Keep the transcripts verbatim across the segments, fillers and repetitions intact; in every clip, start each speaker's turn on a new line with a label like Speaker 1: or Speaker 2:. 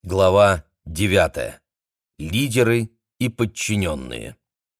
Speaker 1: Глава девятая. Лидеры и подчиненные.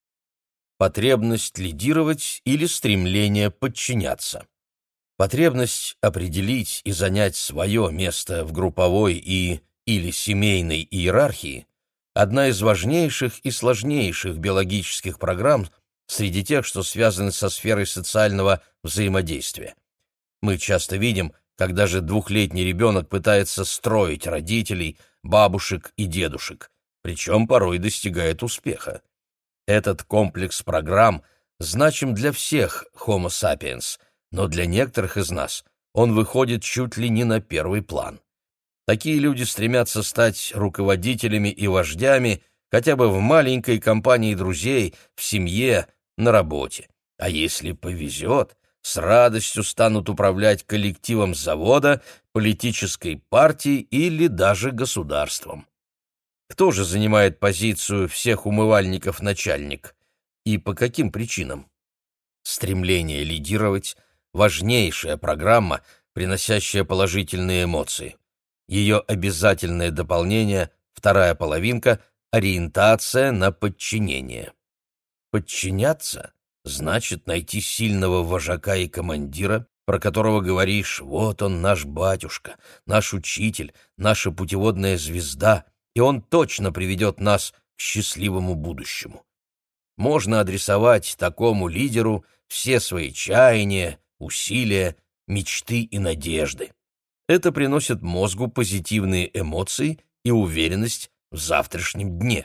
Speaker 1: Потребность лидировать или стремление подчиняться. Потребность определить и занять свое место в групповой и или семейной иерархии – одна из важнейших и сложнейших биологических программ среди тех, что связаны со сферой социального взаимодействия. Мы часто видим, как даже двухлетний ребенок пытается строить родителей, бабушек и дедушек, причем порой достигает успеха. Этот комплекс программ значим для всех Homo sapiens, но для некоторых из нас он выходит чуть ли не на первый план. Такие люди стремятся стать руководителями и вождями хотя бы в маленькой компании друзей, в семье, на работе. А если повезет, с радостью станут управлять коллективом завода, политической партией или даже государством. Кто же занимает позицию всех умывальников начальник? И по каким причинам? Стремление лидировать – важнейшая программа, приносящая положительные эмоции. Ее обязательное дополнение – вторая половинка – ориентация на подчинение. Подчиняться – значит найти сильного вожака и командира, про которого говоришь: вот он наш батюшка, наш учитель, наша путеводная звезда, и он точно приведет нас к счастливому будущему. Можно адресовать такому лидеру все свои чаяния, усилия, мечты и надежды. Это приносит мозгу позитивные эмоции и уверенность в завтрашнем дне.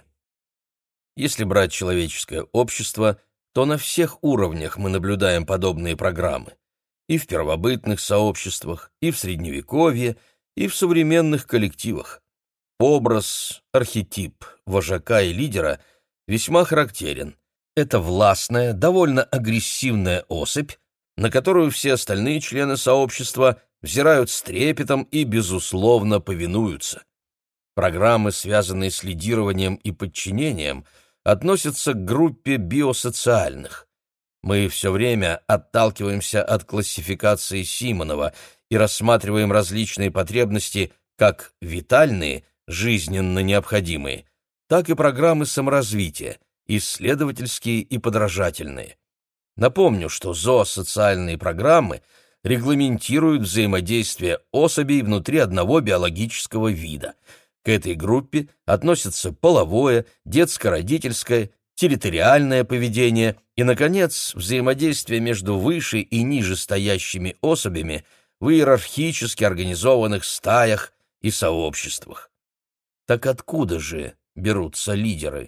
Speaker 1: Если брать человеческое общество, то на всех уровнях мы наблюдаем подобные программы. И в первобытных сообществах, и в Средневековье, и в современных коллективах. Образ, архетип вожака и лидера весьма характерен. Это властная, довольно агрессивная особь, на которую все остальные члены сообщества взирают с трепетом и, безусловно, повинуются. Программы, связанные с лидированием и подчинением, относятся к группе биосоциальных. Мы все время отталкиваемся от классификации Симонова и рассматриваем различные потребности как витальные, жизненно необходимые, так и программы саморазвития, исследовательские и подражательные. Напомню, что зоосоциальные программы регламентируют взаимодействие особей внутри одного биологического вида. К этой группе относятся половое, детско-родительское, территориальное поведение и, наконец, взаимодействие между выше и ниже стоящими особями в иерархически организованных стаях и сообществах. Так откуда же берутся лидеры?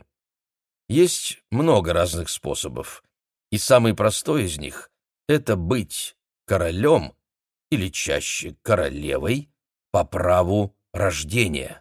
Speaker 1: Есть много разных способов, и самый простой из них – это быть королем или чаще королевой по праву рождения.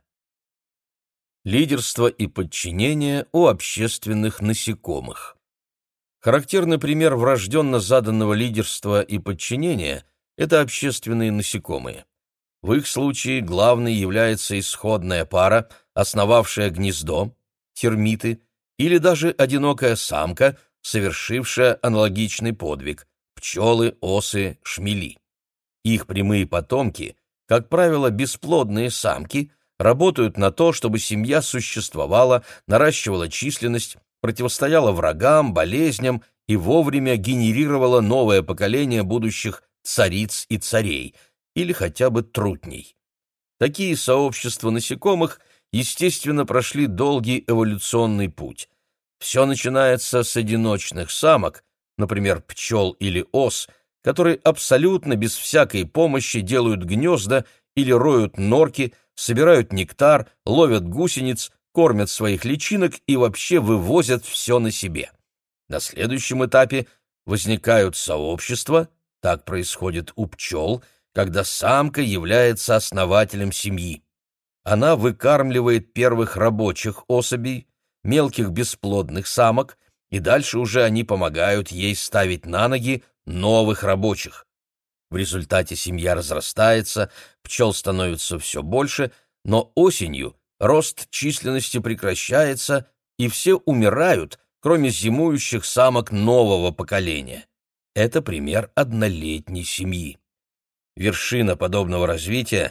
Speaker 1: Лидерство и подчинение у общественных насекомых. Характерный пример врожденно заданного лидерства и подчинения – это общественные насекомые. В их случае главной является исходная пара, основавшая гнездо, термиты, или даже одинокая самка, совершившая аналогичный подвиг – пчелы, осы, шмели. Их прямые потомки, как правило, бесплодные самки, работают на то, чтобы семья существовала, наращивала численность, противостояла врагам, болезням и вовремя генерировала новое поколение будущих цариц и царей, или хотя бы трутней. Такие сообщества насекомых, естественно, прошли долгий эволюционный путь. Все начинается с одиночных самок, например, пчел или ос, которые абсолютно без всякой помощи делают гнезда или роют норки, собирают нектар, ловят гусениц, кормят своих личинок и вообще вывозят все на себе. На следующем этапе возникают сообщества, так происходит у пчел, когда самка является основателем семьи. Она выкармливает первых рабочих особей, мелких бесплодных самок, и дальше уже они помогают ей ставить на ноги новых рабочих. В результате семья разрастается, пчел становится все больше, но осенью рост численности прекращается, и все умирают, кроме зимующих самок нового поколения. Это пример однолетней семьи. Вершина подобного развития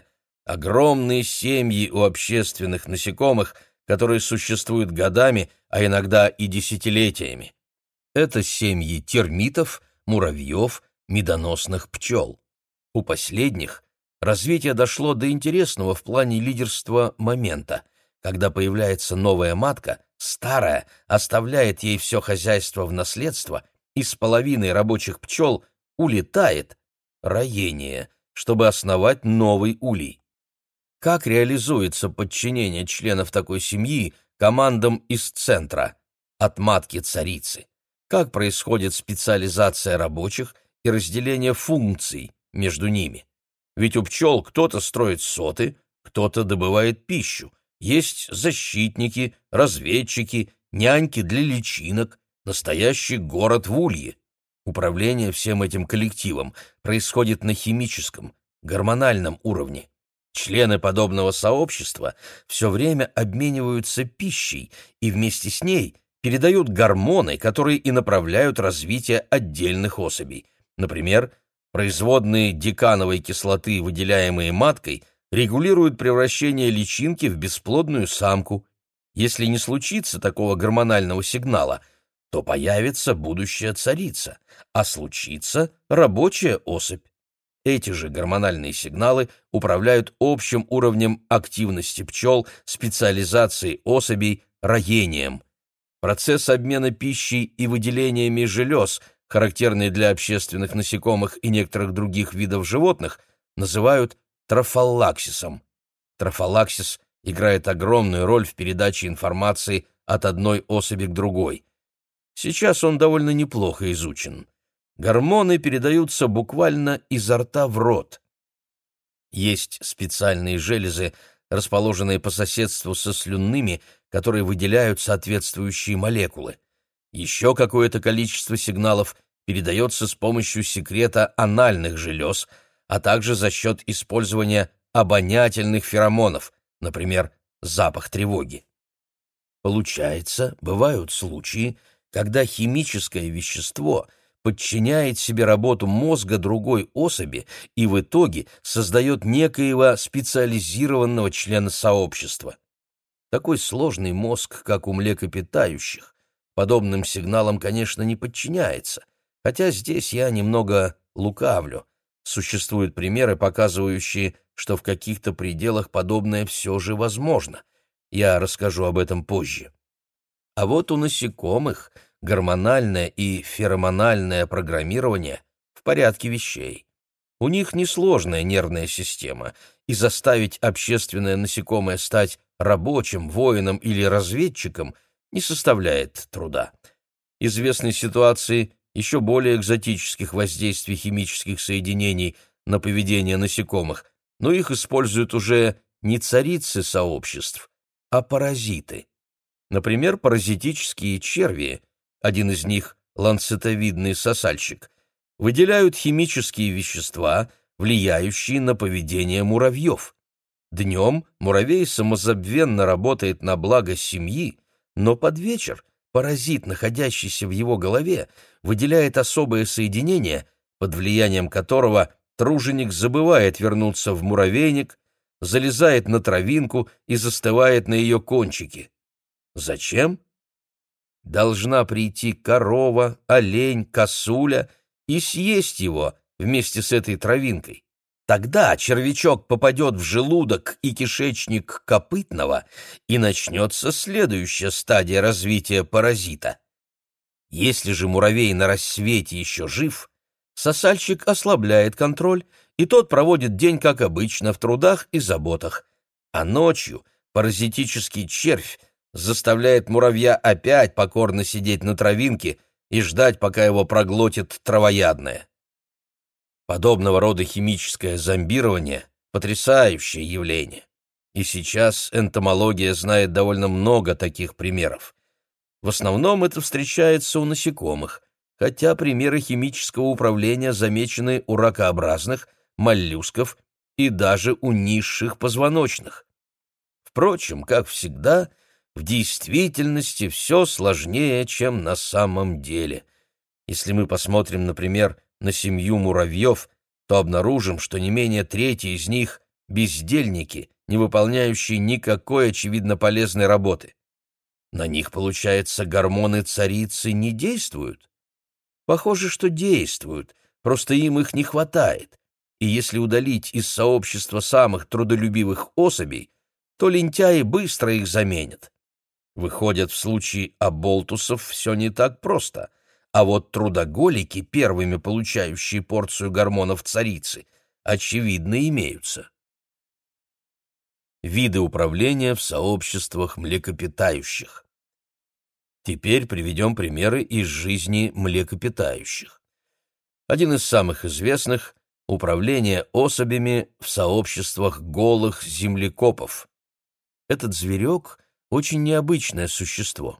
Speaker 1: Огромные семьи у общественных насекомых, которые существуют годами, а иногда и десятилетиями. Это семьи термитов, муравьев, медоносных пчел. У последних развитие дошло до интересного в плане лидерства момента, когда появляется новая матка, старая оставляет ей все хозяйство в наследство и с половиной рабочих пчел улетает, роение, чтобы основать новый улей. Как реализуется подчинение членов такой семьи командам из центра, от матки-царицы? Как происходит специализация рабочих и разделение функций между ними? Ведь у пчел кто-то строит соты, кто-то добывает пищу. Есть защитники, разведчики, няньки для личинок, настоящий город в улье. Управление всем этим коллективом происходит на химическом, гормональном уровне. Члены подобного сообщества все время обмениваются пищей и вместе с ней передают гормоны, которые и направляют развитие отдельных особей. Например, производные декановой кислоты, выделяемые маткой, регулируют превращение личинки в бесплодную самку. Если не случится такого гормонального сигнала, то появится будущая царица, а случится рабочая особь. Эти же гормональные сигналы управляют общим уровнем активности пчел, специализацией особей, роением. Процесс обмена пищей и выделениями желез, характерный для общественных насекомых и некоторых других видов животных, называют трофаллаксисом. Трофаллаксис играет огромную роль в передаче информации от одной особи к другой. Сейчас он довольно неплохо изучен. Гормоны передаются буквально изо рта в рот. Есть специальные железы, расположенные по соседству со слюнными, которые выделяют соответствующие молекулы. Еще какое-то количество сигналов передается с помощью секрета анальных желез, а также за счет использования обонятельных феромонов, например, запах тревоги. Получается, бывают случаи, когда химическое вещество подчиняет себе работу мозга другой особи и в итоге создает некоего специализированного члена сообщества. Такой сложный мозг, как у млекопитающих, подобным сигналам, конечно, не подчиняется, хотя здесь я немного лукавлю. Существуют примеры, показывающие, что в каких-то пределах подобное все же возможно. Я расскажу об этом позже. А вот у насекомых гормональное и феромональное программирование в порядке вещей. У них несложная нервная система, и заставить общественное насекомое стать рабочим, воином или разведчиком не составляет труда. Известны ситуации еще более экзотических воздействий химических соединений на поведение насекомых, но их используют уже не царицы сообществ, а паразиты. Например, паразитические черви, один из них ланцетовидный сосальщик, выделяют химические вещества, влияющие на поведение муравьев. Днем муравей самозабвенно работает на благо семьи, но под вечер паразит, находящийся в его голове, выделяет особое соединение, под влиянием которого труженик забывает вернуться в муравейник, залезает на травинку и застывает на ее кончике. Зачем? Должна прийти корова, олень, косуля и съесть его вместе с этой травинкой. Тогда червячок попадет в желудок и кишечник копытного, и начнется следующая стадия развития паразита. Если же муравей на рассвете еще жив, сосальщик ослабляет контроль, и тот проводит день, как обычно, в трудах и заботах. А ночью паразитический червь заставляет муравья опять покорно сидеть на травинке и ждать, пока его проглотит травоядное. Подобного рода химическое зомбирование – потрясающее явление. И сейчас энтомология знает довольно много таких примеров. В основном это встречается у насекомых, хотя примеры химического управления замечены у ракообразных, моллюсков и даже у низших позвоночных. Впрочем, как всегда, в действительности все сложнее, чем на самом деле. Если мы посмотрим, например, на семью муравьев, то обнаружим, что не менее трети из них бездельники, не выполняющие никакой очевидно полезной работы. На них, получается, гормоны царицы не действуют? Похоже, что действуют, просто им их не хватает, и если удалить из сообщества самых трудолюбивых особей, то лентяи быстро их заменят. Выходит, в случае оболтусов все не так просто, а вот трудоголики, первыми получающие порцию гормонов царицы, очевидно имеются. Виды управления в сообществах млекопитающих. Теперь приведем примеры из жизни млекопитающих. Один из самых известных — управление особями в сообществах голых землекопов. Этот зверек — очень необычное существо.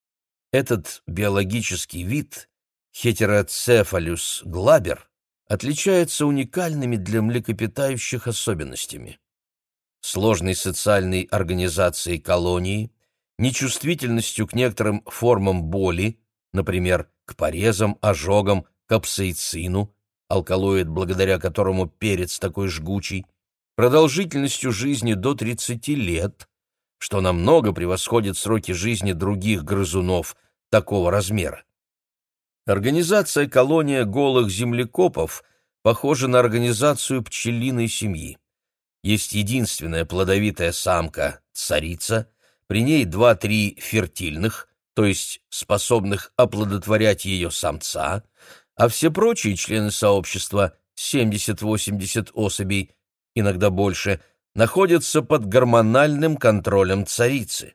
Speaker 1: Этот биологический вид, Heterocephalus glaber, отличается уникальными для млекопитающих особенностями. Сложной социальной организацией колонии, нечувствительностью к некоторым формам боли, например, к порезам, ожогам, капсаицину, алкалоид, благодаря которому перец такой жгучий, продолжительностью жизни до тридцати лет, что намного превосходит сроки жизни других грызунов такого размера. Организация колония голых землекопов похожа на организацию пчелиной семьи. Есть единственная плодовитая самка, царица, при ней два-три фертильных, то есть способных оплодотворять ее самца, а все прочие члены сообщества, семьдесят-восемьдесят особей, иногда больше, находятся под гормональным контролем царицы.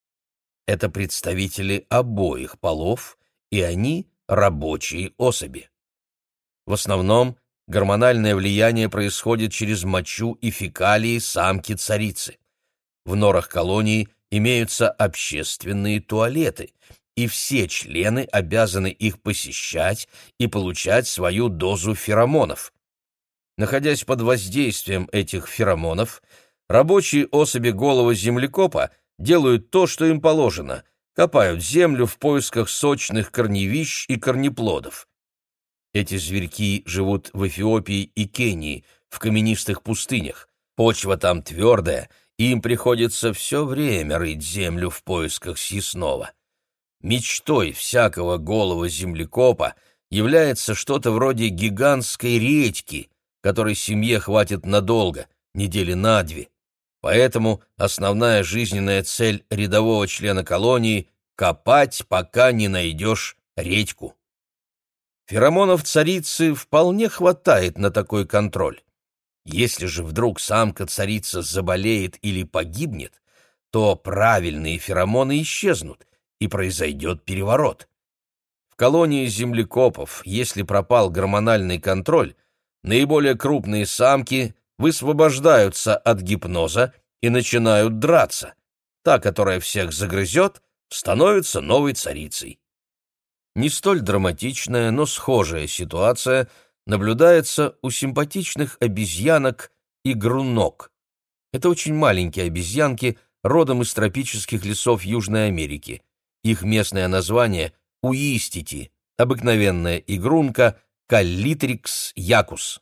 Speaker 1: Это представители обоих полов, и они – рабочие особи. В основном гормональное влияние происходит через мочу и фекалии самки-царицы. В норах колонии имеются общественные туалеты, и все члены обязаны их посещать и получать свою дозу феромонов. Находясь под воздействием этих феромонов, рабочие особи голого землекопа делают то, что им положено – копают землю в поисках сочных корневищ и корнеплодов. Эти зверьки живут в Эфиопии и Кении, в каменистых пустынях. Почва там твердая, и им приходится все время рыть землю в поисках съестного. Мечтой всякого голого землекопа является что-то вроде гигантской редьки, которой семье хватит надолго, недели на две. Поэтому основная жизненная цель рядового члена колонии — копать, пока не найдешь редьку. Феромонов царицы вполне хватает на такой контроль. Если же вдруг самка-царица заболеет или погибнет, то правильные феромоны исчезнут, и произойдет переворот. В колонии землекопов, если пропал гормональный контроль, наиболее крупные самки высвобождаются от гипноза и начинают драться. Та, которая всех загрызет, становится новой царицей. Не столь драматичная, но схожая ситуация наблюдается у симпатичных обезьянок и грунок. Это очень маленькие обезьянки, родом из тропических лесов Южной Америки. Их местное название — уистити, обыкновенная игрунка Каллитрикс якус.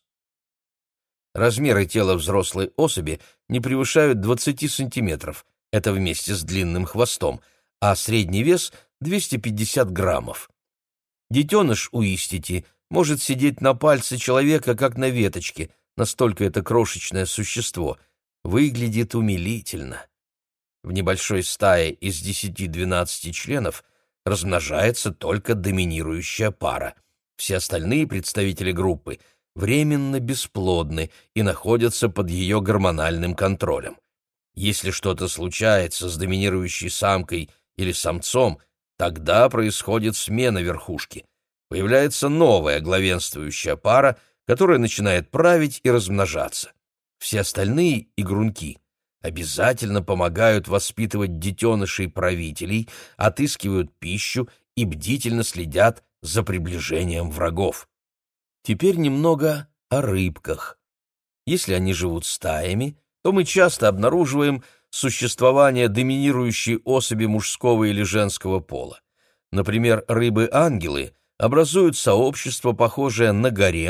Speaker 1: Размеры тела взрослой особи не превышают двадцати сантиметров, это вместе с длинным хвостом, а средний вес — двести пятьдесят граммов. Детеныш уистити может сидеть на пальце человека, как на веточке, настолько это крошечное существо. Выглядит умилительно. В небольшой стае из десяти-двенадцати членов размножается только доминирующая пара. Все остальные представители группы временно бесплодны и находятся под ее гормональным контролем. Если что-то случается с доминирующей самкой или самцом, тогда происходит смена верхушки. Появляется новая главенствующая пара, которая начинает править и размножаться. Все остальные игрунки обязательно помогают воспитывать детенышей-правителей, отыскивают пищу и бдительно следят за приближением врагов. Теперь немного о рыбках. Если они живут стаями, то мы часто обнаруживаем существование доминирующей особи мужского или женского пола. Например, рыбы-ангелы образуют сообщество, похожее на гарем,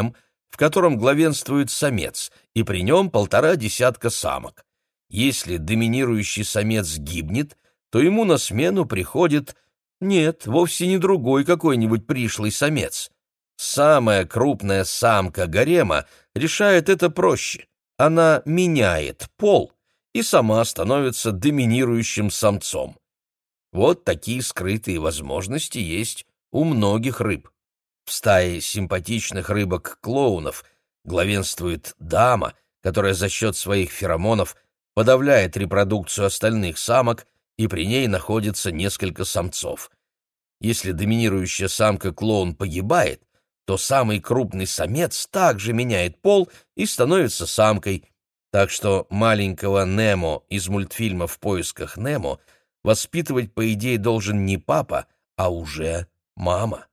Speaker 1: в котором главенствует самец, и при нем полтора десятка самок. Если доминирующий самец гибнет, то ему на смену приходит, нет, вовсе не другой какой-нибудь пришлый самец. Самая крупная самка гарема решает это проще. Она меняет пол и сама становится доминирующим самцом. Вот такие скрытые возможности есть у многих рыб. В стае симпатичных рыбок-клоунов главенствует дама, которая за счет своих феромонов подавляет репродукцию остальных самок, и при ней находится несколько самцов. Если доминирующая самка-клоун погибает, то самый крупный самец также меняет пол и становится самкой, так что маленького Немо из мультфильма «В поисках Немо» воспитывать, по идее, должен не папа, а уже мама.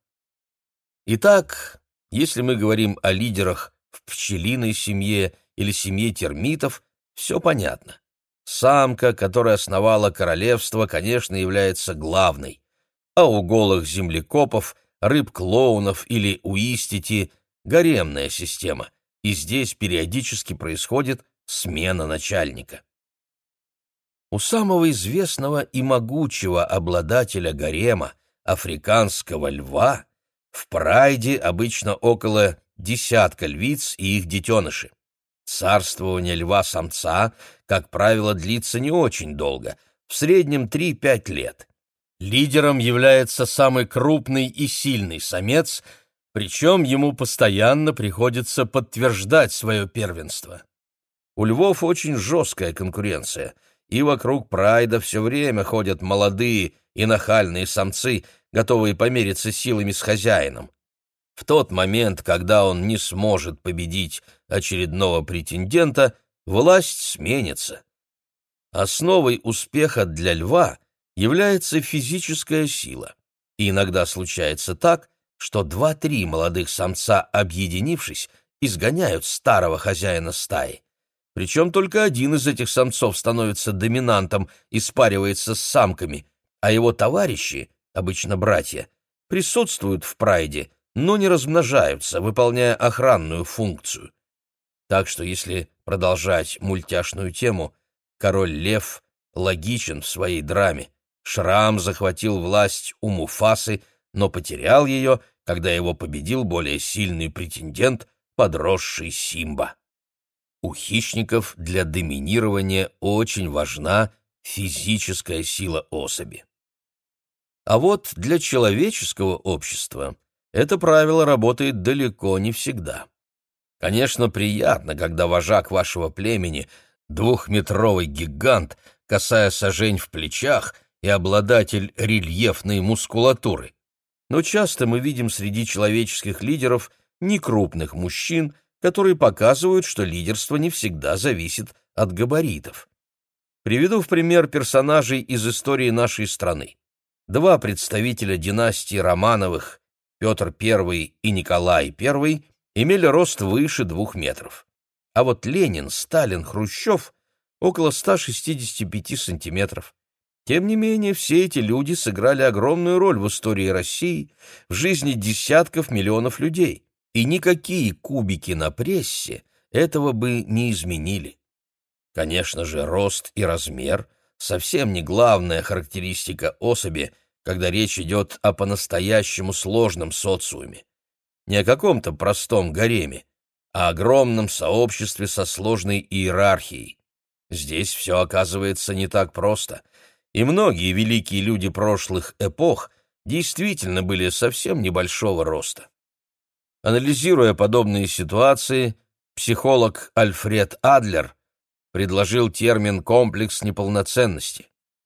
Speaker 1: Итак, если мы говорим о лидерах в пчелиной семье или семье термитов, все понятно. Самка, которая основала королевство, конечно, является главной, а у голых землекопов, рыб-клоунов или уистити — гаремная система, и здесь периодически происходит смена начальника. У самого известного и могучего обладателя гарема, африканского льва, в прайде обычно около десятка львиц и их детеныши. Царствование льва-самца, как правило, длится не очень долго, в среднем три-пять лет. Лидером является самый крупный и сильный самец, причем ему постоянно приходится подтверждать свое первенство. У львов очень жесткая конкуренция, и вокруг прайда все время ходят молодые и нахальные самцы, готовые помериться силами с хозяином. В тот момент, когда он не сможет победить очередного претендента, власть сменится. Основой успеха для льва является физическая сила, и иногда случается так, что два-три молодых самца, объединившись, изгоняют старого хозяина стаи. Причем только один из этих самцов становится доминантом и спаривается с самками, а его товарищи, обычно братья, присутствуют в прайде, но не размножаются, выполняя охранную функцию. Так что, если продолжать мультяшную тему, король-лев логичен в своей драме. Шрам захватил власть у Муфасы, но потерял ее, когда его победил более сильный претендент, подросший Симба. У хищников для доминирования очень важна физическая сила особи. А вот для человеческого общества это правило работает далеко не всегда. Конечно, приятно, когда вожак вашего племени — двухметровый гигант, косая сажень в плечах и обладатель рельефной мускулатуры. Но часто мы видим среди человеческих лидеров некрупных мужчин, которые показывают, что лидерство не всегда зависит от габаритов. Приведу в пример персонажей из истории нашей страны. Два представителя династии Романовых, Петр Первый и Николай Первый, имели рост выше двух метров. А вот Ленин, Сталин, Хрущев — около ста шестидесяти пяти сантиметров. Тем не менее, все эти люди сыграли огромную роль в истории России, в жизни десятков миллионов людей, и никакие кубики на прессе этого бы не изменили. Конечно же, рост и размер — совсем не главная характеристика особи, когда речь идет о по-настоящему сложном социуме. Не о каком-то простом гареме, а о огромном сообществе со сложной иерархией. Здесь все оказывается не так просто, и многие великие люди прошлых эпох действительно были совсем небольшого роста. Анализируя подобные ситуации, психолог Альфред Адлер предложил термин «комплекс неполноценности».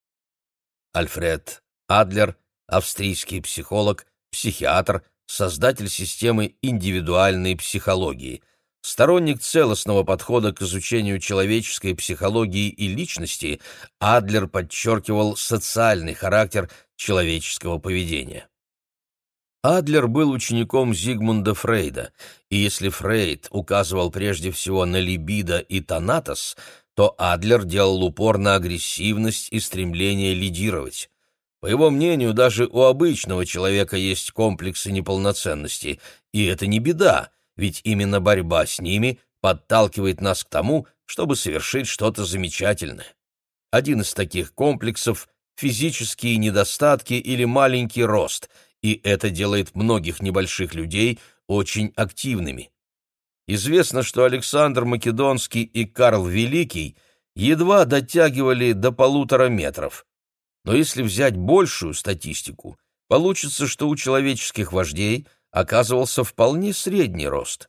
Speaker 1: Альфред Адлер — австрийский психолог, психиатр, создатель системы индивидуальной психологии, сторонник целостного подхода к изучению человеческой психологии и личности. Адлер подчеркивал социальный характер человеческого поведения. Адлер был учеником Зигмунда Фрейда, и если Фрейд указывал прежде всего на либидо и танатос, то Адлер делал упор на агрессивность и стремление лидировать. По его мнению, даже у обычного человека есть комплексы неполноценности, и это не беда, ведь именно борьба с ними подталкивает нас к тому, чтобы совершить что-то замечательное. Один из таких комплексов — физические недостатки или маленький рост, и это делает многих небольших людей очень активными. Известно, что Александр Македонский и Карл Великий едва дотягивали до полутора метров. Но если взять большую статистику, получится, что у человеческих вождей оказывался вполне средний рост.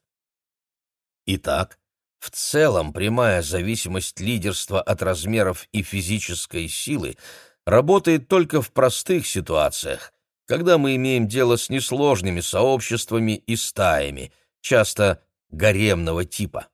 Speaker 1: Итак, в целом прямая зависимость лидерства от размеров и физической силы работает только в простых ситуациях, когда мы имеем дело с несложными сообществами и стаями, часто гаремного типа.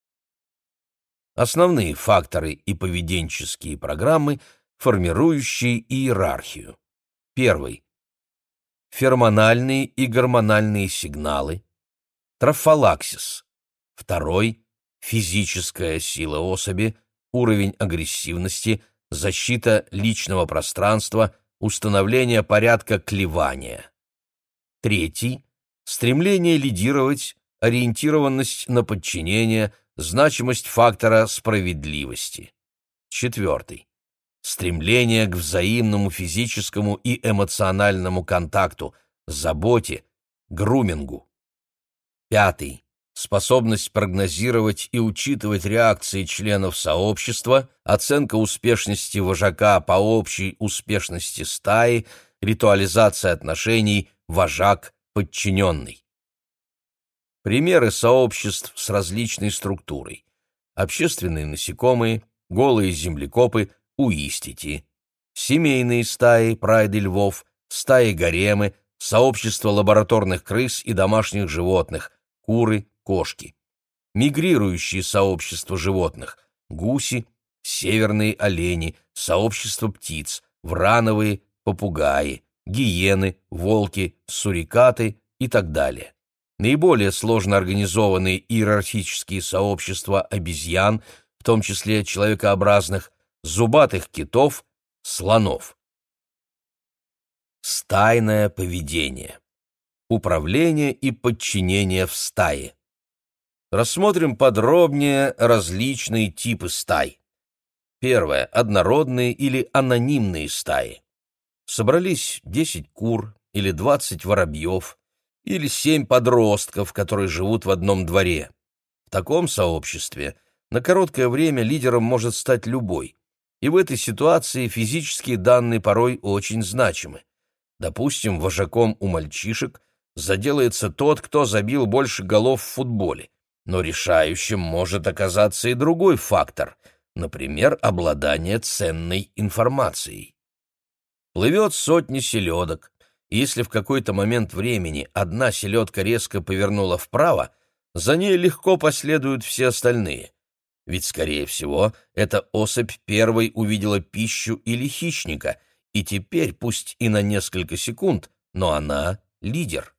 Speaker 1: Основные факторы и поведенческие программы, формирующие иерархию. Первый. Феромональные и гормональные сигналы. Трофалаксис. Второй. Физическая сила особи, уровень агрессивности, защита личного пространства, установление порядка клевания. Третий. Стремление лидировать, ориентированность на подчинение, значимость фактора справедливости. Четвертый. Стремление к взаимному физическому и эмоциональному контакту, заботе, грумингу. Пятый. Способность прогнозировать и учитывать реакции членов сообщества, оценка успешности вожака по общей успешности стаи, ритуализация отношений вожак-подчиненный. Примеры сообществ с различной структурой. Общественные насекомые, голые землекопы, уистити. Семейные стаи, прайды львов, стаи-гаремы, сообщества лабораторных крыс и домашних животных, куры, кошки. Мигрирующие сообщества животных, гуси, северные олени, сообщества птиц, врановые, попугаи, гиены, волки, сурикаты и так далее. Наиболее сложно организованные иерархические сообщества обезьян, в том числе человекообразных, зубатых китов, слонов. Стайное поведение. Управление и подчинение в стае. Рассмотрим подробнее различные типы стай. Первое. Однородные или анонимные стаи. Собрались десять кур или двадцать воробьев, или семь подростков, которые живут в одном дворе. В таком сообществе на короткое время лидером может стать любой, и в этой ситуации физические данные порой очень значимы. Допустим, вожаком у мальчишек заделается тот, кто забил больше голов в футболе, но решающим может оказаться и другой фактор, например, обладание ценной информацией. Плывет сотни селедок, и если в какой-то момент времени одна селедка резко повернула вправо, за ней легко последуют все остальные. Ведь, скорее всего, эта особь первой увидела пищу или хищника, и теперь, пусть и на несколько секунд, но она лидер.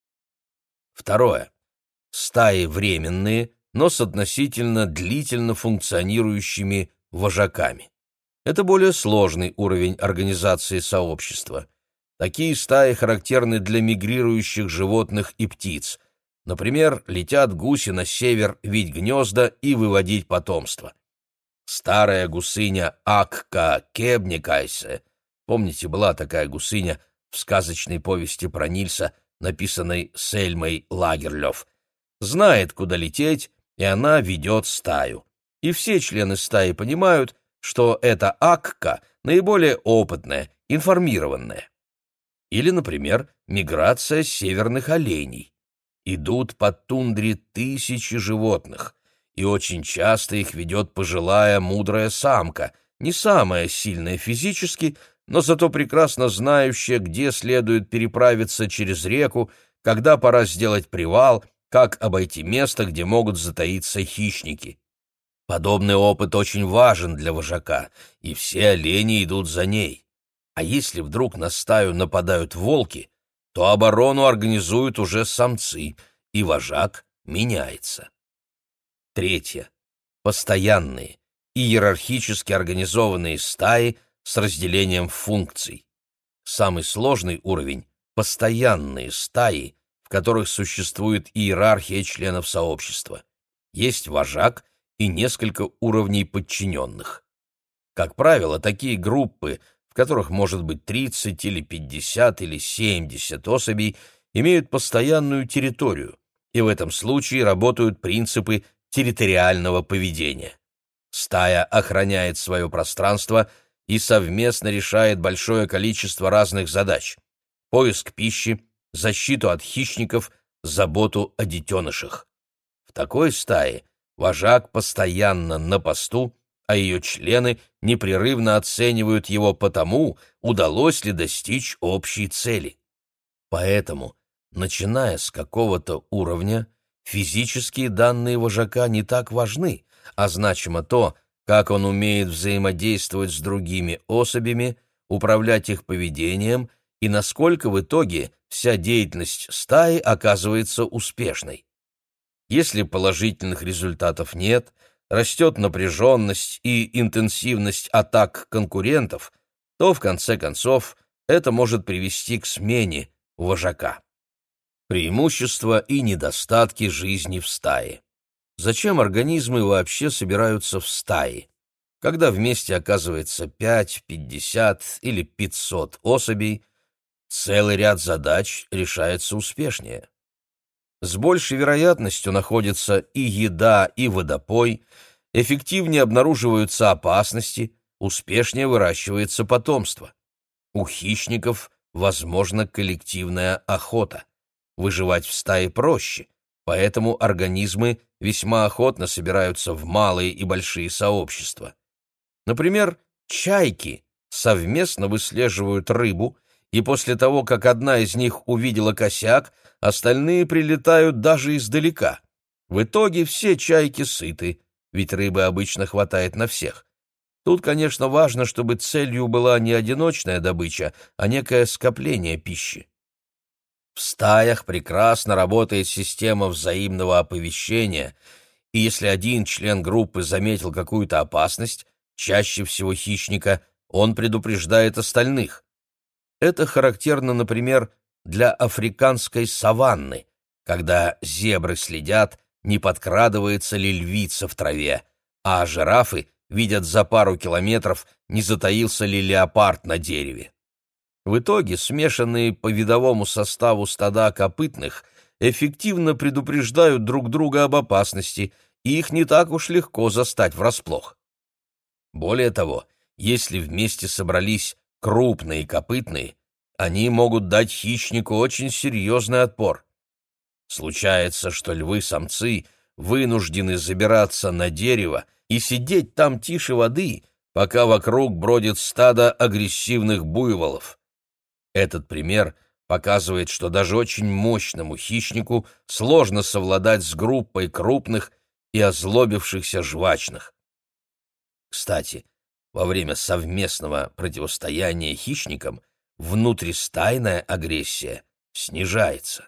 Speaker 1: Второе. Стаи временные, но с относительно длительно функционирующими вожаками. Это более сложный уровень организации сообщества. Такие стаи характерны для мигрирующих животных и птиц. Например, летят гуси на север вить гнезда и выводить потомство. Старая гусыня Акка Кебникайсе, помните, была такая гусыня в сказочной повести про Нильса, написанной Сельмой Лагерлёв, знает, куда лететь, и она ведет стаю. И все члены стаи понимают, что эта Акка наиболее опытная, информированная. Или, например, миграция северных оленей. Идут по тундре тысячи животных, и очень часто их ведет пожилая мудрая самка, не самая сильная физически, но зато прекрасно знающая, где следует переправиться через реку, когда пора сделать привал, как обойти место, где могут затаиться хищники. Подобный опыт очень важен для вожака, и все олени идут за ней. А если вдруг на стаю нападают волки, то оборону организуют уже самцы, и вожак меняется. Третье. Постоянные, иерархически организованные стаи с разделением функций. Самый сложный уровень — постоянные стаи, в которых существует иерархия членов сообщества. Есть вожак и несколько уровней подчиненных. Как правило, такие группы, в которых может быть тридцать или пятьдесят или семьдесят особей, имеют постоянную территорию, и в этом случае работают принципы территориального поведения. Стая охраняет свое пространство и совместно решает большое количество разных задач: поиск пищи, защиту от хищников, заботу о детенышах. В такой стае вожак постоянно на посту, а ее члены непрерывно оценивают его по тому, удалось ли достичь общей цели. Поэтому, начиная с какого-то уровня, физические данные вожака не так важны, а значимо то, как он умеет взаимодействовать с другими особями, управлять их поведением и насколько в итоге вся деятельность стаи оказывается успешной. Если положительных результатов нет, растет напряженность и интенсивность атак конкурентов, то, в конце концов, это может привести к смене вожака. Преимущества и недостатки жизни в стае. Зачем организмы вообще собираются в стаи? Когда вместе оказывается пять, пятьдесят или пятьсот особей, целый ряд задач решается успешнее. С большей вероятностью находится и еда, и водопой, эффективнее обнаруживаются опасности, успешнее выращивается потомство. У хищников возможна коллективная охота. Выживать в стае проще, поэтому организмы весьма охотно собираются в малые и большие сообщества. Например, чайки совместно выслеживают рыбу, и после того, как одна из них увидела косяк, остальные прилетают даже издалека. В итоге все чайки сыты, ведь рыбы обычно хватает на всех. Тут, конечно, важно, чтобы целью была не одиночная добыча, а некое скопление пищи. В стаях прекрасно работает система взаимного оповещения, и если один член группы заметил какую-то опасность, чаще всего хищника, он предупреждает остальных. Это характерно, например, для африканской саванны, когда зебры следят, не подкрадывается ли львица в траве, а жирафы видят за пару километров, не затаился ли леопард на дереве. В итоге смешанные по видовому составу стада копытных эффективно предупреждают друг друга об опасности, и их не так уж легко застать врасплох. Более того, если вместе собрались крупные копытные, они могут дать хищнику очень серьезный отпор. Случается, что львы-самцы вынуждены забираться на дерево и сидеть там тише воды, пока вокруг бродит стадо агрессивных буйволов. Этот пример показывает, что даже очень мощному хищнику сложно совладать с группой крупных и озлобившихся жвачных. Кстати, во время совместного противостояния хищникам внутристайная агрессия снижается.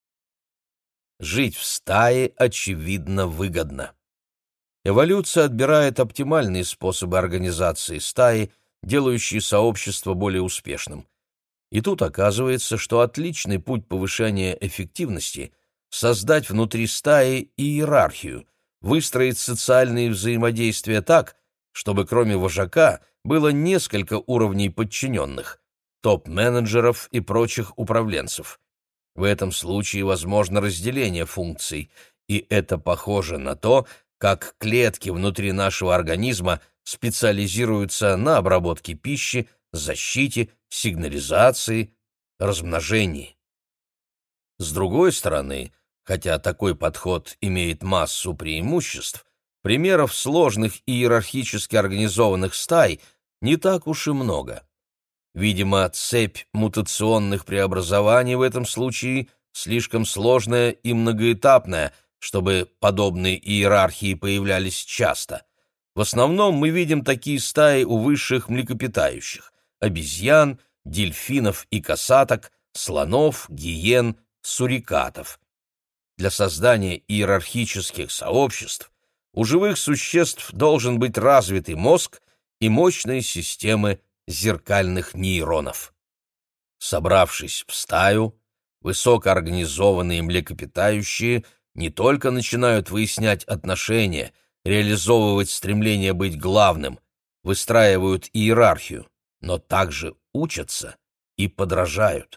Speaker 1: Жить в стае, очевидно, выгодно. Эволюция отбирает оптимальные способы организации стаи, делающие сообщество более успешным. И тут оказывается, что отличный путь повышения эффективности — создать внутри стаи иерархию, выстроить социальные взаимодействия так, чтобы кроме вожака было несколько уровней подчиненных, топ-менеджеров и прочих управленцев. В этом случае возможно разделение функций, и это похоже на то, как клетки внутри нашего организма специализируются на обработке пищи, защите, сигнализации, размножении. С другой стороны, хотя такой подход имеет массу преимуществ, примеров сложных и иерархически организованных стай не так уж и много. Видимо, цепь мутационных преобразований в этом случае слишком сложная и многоэтапная, чтобы подобные иерархии появлялись часто. В основном мы видим такие стаи у высших млекопитающих – обезьян, дельфинов и косаток, слонов, гиен, сурикатов. Для создания иерархических сообществ у живых существ должен быть развитый мозг и мощные системы зеркальных нейронов. Собравшись в стаю, Высокоорганизованные млекопитающие не только начинают выяснять отношения, реализовывать стремление быть главным, выстраивают иерархию, но также учатся и подражают.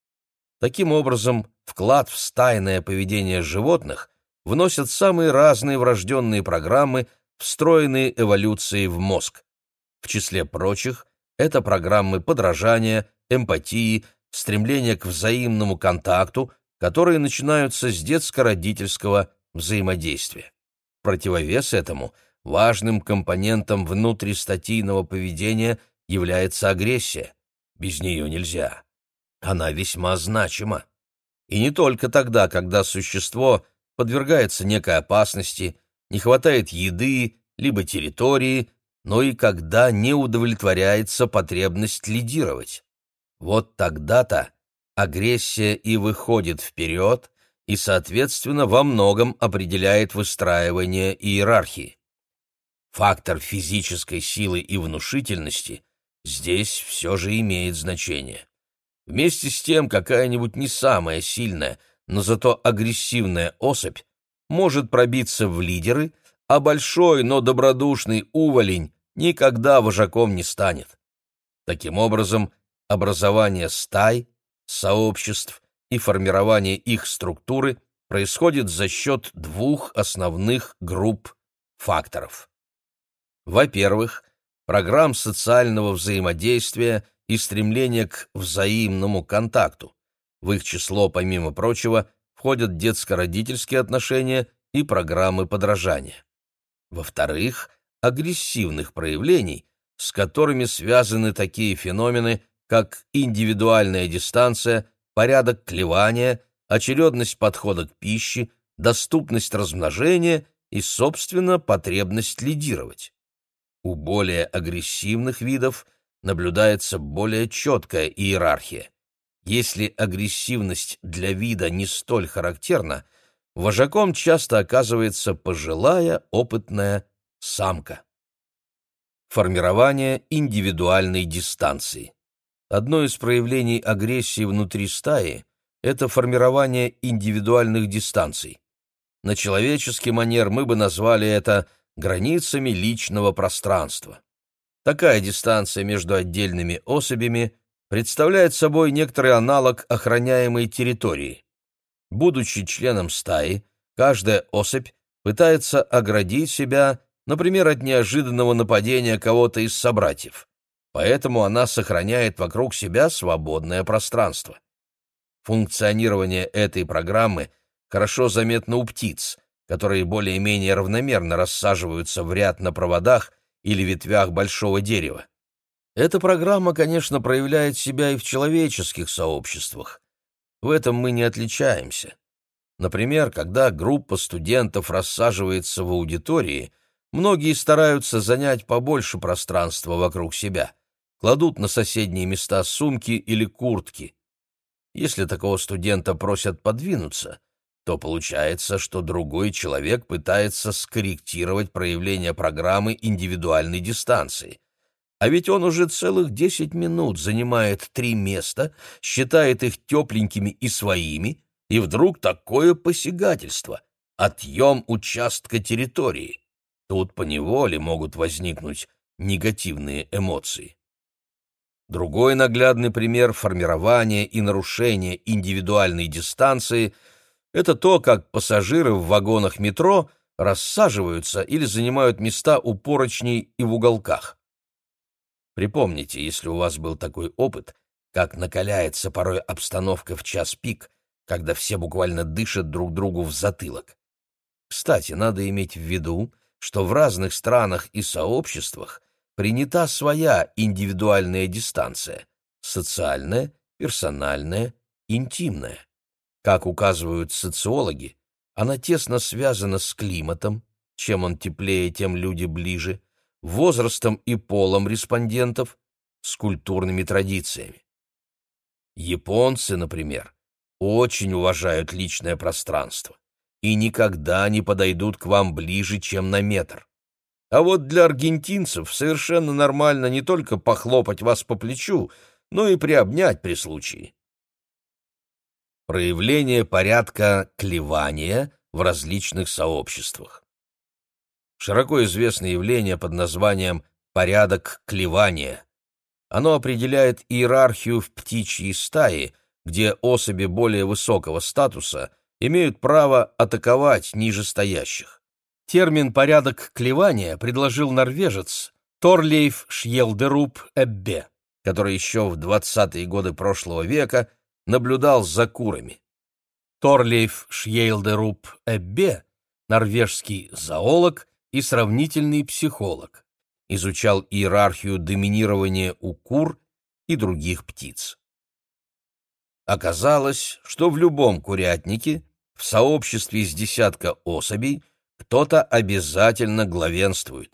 Speaker 1: Таким образом, вклад в стайное поведение животных вносят самые разные врожденные программы, встроенные эволюцией в мозг. В числе прочих, это программы подражания, эмпатии, стремления к взаимному контакту, которые начинаются с детско-родительского взаимодействия. В противовес этому важным компонентом внутристатийного поведения является агрессия. Без нее нельзя. Она весьма значима. И не только тогда, когда существо подвергается некой опасности, не хватает еды, либо территории, но и когда не удовлетворяется потребность лидировать. Вот тогда-то агрессия и выходит вперед и, соответственно, во многом определяет выстраивание иерархии. Фактор физической силы и внушительности здесь все же имеет значение. Вместе с тем, какая-нибудь не самая сильная, но зато агрессивная особь может пробиться в лидеры, а большой, но добродушный уволень никогда вожаком не станет. Таким образом, образование стай, сообществ и формирование их структуры происходит за счет двух основных групп факторов. Во-первых, программ социального взаимодействия и стремления к взаимному контакту. В их число, помимо прочего, входят детско-родительские отношения и программы подражания. Во-вторых, агрессивных проявлений, с которыми связаны такие феномены, как индивидуальная дистанция, порядок клевания, очередность подхода к пище, доступность размножения и, собственно, потребность лидировать. У более агрессивных видов наблюдается более четкая иерархия. Если агрессивность для вида не столь характерна, вожаком часто оказывается пожилая, опытная самка. Формирование индивидуальной дистанции. Одно из проявлений агрессии внутри стаи – это формирование индивидуальных дистанций. На человеческий манер мы бы назвали это границами личного пространства. Такая дистанция между отдельными особями представляет собой некоторый аналог охраняемой территории. Будучи членом стаи, каждая особь пытается оградить себя, например, от неожиданного нападения кого-то из собратьев. Поэтому она сохраняет вокруг себя свободное пространство. Функционирование этой программы хорошо заметно у птиц, которые более-менее равномерно рассаживаются в ряд на проводах или ветвях большого дерева. Эта программа, конечно, проявляет себя и в человеческих сообществах. В этом мы не отличаемся. Например, когда группа студентов рассаживается в аудитории, многие стараются занять побольше пространства вокруг себя, кладут на соседние места сумки или куртки. Если такого студента просят подвинуться, то получается, что другой человек пытается скорректировать проявление программы индивидуальной дистанции. А ведь он уже целых десять минут занимает три места, считает их тепленькими и своими, и вдруг такое посягательство — отъем участка территории. Тут поневоле могут возникнуть негативные эмоции. Другой наглядный пример формирования и нарушения индивидуальной дистанции — это то, как пассажиры в вагонах метро рассаживаются или занимают места у поручней и в уголках. Припомните, если у вас был такой опыт, как накаляется порой обстановка в час пик, когда все буквально дышат друг другу в затылок. Кстати, надо иметь в виду, что в разных странах и сообществах принята своя индивидуальная дистанция — социальная, персональная, интимная. Как указывают социологи, она тесно связана с климатом, чем он теплее, тем люди ближе, возрастом и полом респондентов, с культурными традициями. Японцы, например, очень уважают личное пространство и никогда не подойдут к вам ближе, чем на метр. А вот для аргентинцев совершенно нормально не только похлопать вас по плечу, но и приобнять при случае. Проявление порядка клевания в различных сообществах. Широко известное явление под названием «порядок клевания». Оно определяет иерархию в птичьей стае, где особи более высокого статуса имеют право атаковать нижестоящих. Термин «порядок клевания» предложил норвежец Торлейф Шьелдеруп Эббе, который еще в двадцатые годы прошлого века наблюдал за курами. Торлейф Шьелдеруп Эббе — норвежский зоолог и сравнительный психолог. Изучал иерархию доминирования у кур и других птиц. Оказалось, что в любом курятнике, в сообществе из десятка особей, кто-то обязательно главенствует.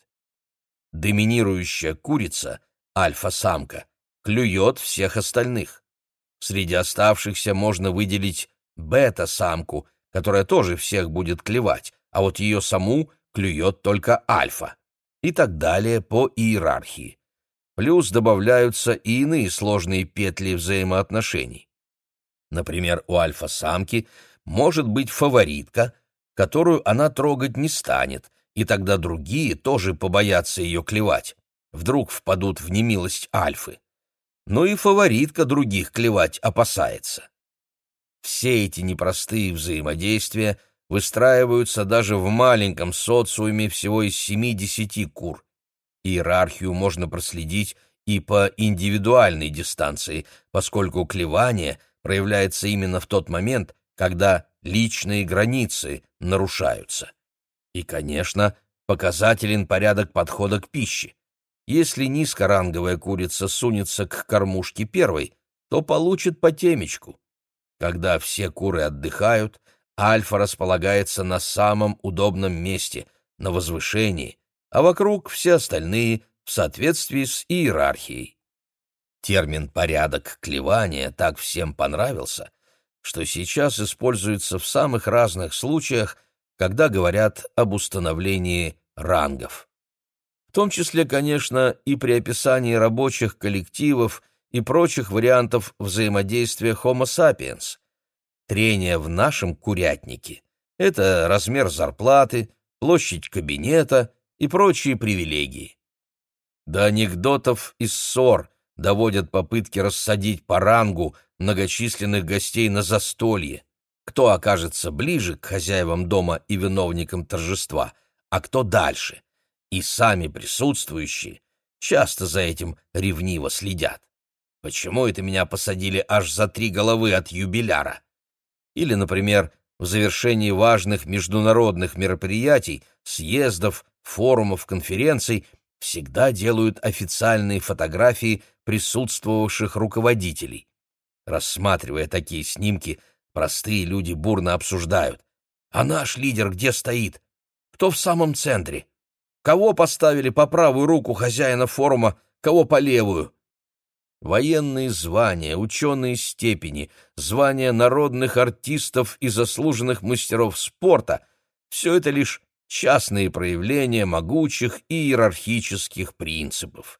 Speaker 1: Доминирующая курица, альфа-самка, клюет всех остальных. Среди оставшихся можно выделить бета-самку, которая тоже всех будет клевать, а вот ее саму клюет только альфа. И так далее по иерархии. Плюс добавляются и иные сложные петли взаимоотношений. Например, у альфа-самки может быть фаворитка, которую она трогать не станет, и тогда другие тоже побоятся ее клевать, вдруг впадут в немилость альфы. Но и фаворитка других клевать опасается. Все эти непростые взаимодействия выстраиваются даже в маленьком социуме всего из семи-десяти кур. Иерархию можно проследить и по индивидуальной дистанции, поскольку клевание проявляется именно в тот момент, когда личные границы нарушаются. И, конечно, показателен порядок подхода к пище. Если низкоранговая курица сунется к кормушке первой, то получит по темечку. Когда все куры отдыхают, альфа располагается на самом удобном месте, на возвышении, а вокруг все остальные в соответствии с иерархией. Термин «порядок клевания» так всем понравился, что сейчас используется в самых разных случаях, когда говорят об установлении рангов. В том числе, конечно, и при описании рабочих коллективов и прочих вариантов взаимодействия Homo sapiens. Трение в нашем курятнике — это размер зарплаты, площадь кабинета и прочие привилегии. До анекдотов и ссор доводят попытки рассадить по рангу многочисленных гостей на застолье. Кто окажется ближе к хозяевам дома и виновникам торжества, а кто дальше. И сами присутствующие часто за этим ревниво следят. Почему это меня посадили аж за три головы от юбиляра? Или, например, в завершении важных международных мероприятий, съездов, форумов, конференций всегда делают официальные фотографии присутствовавших руководителей. Рассматривая такие снимки, простые люди бурно обсуждают. А наш лидер где стоит? Кто в самом центре? Кого поставили по правую руку хозяина форума, кого по левую? Военные звания, ученые степени, звания народных артистов и заслуженных мастеров спорта — все это лишь частные проявления могучих иерархических принципов.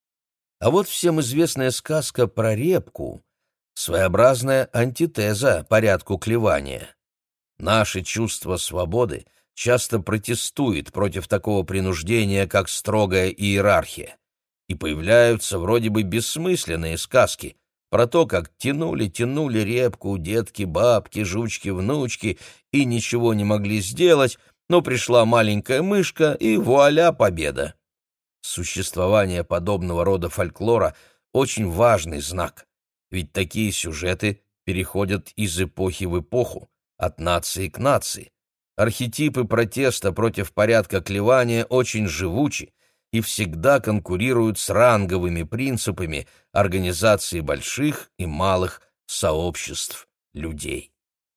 Speaker 1: А вот всем известная сказка про репку — своеобразная антитеза порядку клевания. Наше чувство свободы часто протестует против такого принуждения, как строгая иерархия. И появляются вроде бы бессмысленные сказки про то, как тянули-тянули репку детки-бабки, жучки-внучки и ничего не могли сделать, но пришла маленькая мышка, и вуаля, победа. Существование подобного рода фольклора — очень важный знак, ведь такие сюжеты переходят из эпохи в эпоху, от нации к нации. Архетипы протеста против порядка клевания очень живучи и всегда конкурируют с ранговыми принципами организации больших и малых сообществ людей.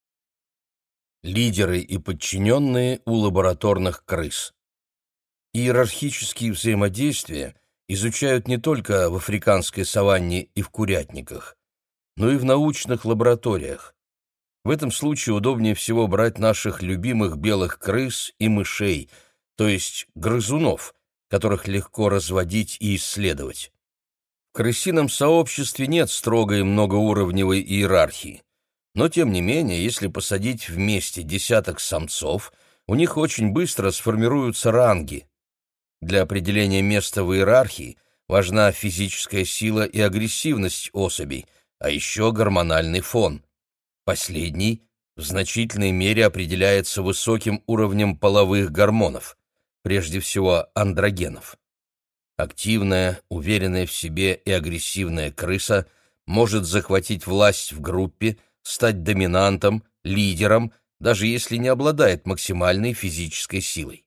Speaker 1: Лидеры и подчиненные у лабораторных крыс. Иерархические взаимодействия изучают не только в африканской саванне и в курятниках, но и в научных лабораториях. В этом случае удобнее всего брать наших любимых белых крыс и мышей, то есть грызунов, которых легко разводить и исследовать. В крысином сообществе нет строгой многоуровневой иерархии, Но, тем не менее, если посадить вместе десяток самцов, у них очень быстро сформируются ранги. Для определения места в иерархии важна физическая сила и агрессивность особей, а еще гормональный фон. Последний в значительной мере определяется высоким уровнем половых гормонов, прежде всего андрогенов. Активная, уверенная в себе и агрессивная крыса может захватить власть в группе, стать доминантом, лидером, даже если не обладает максимальной физической силой.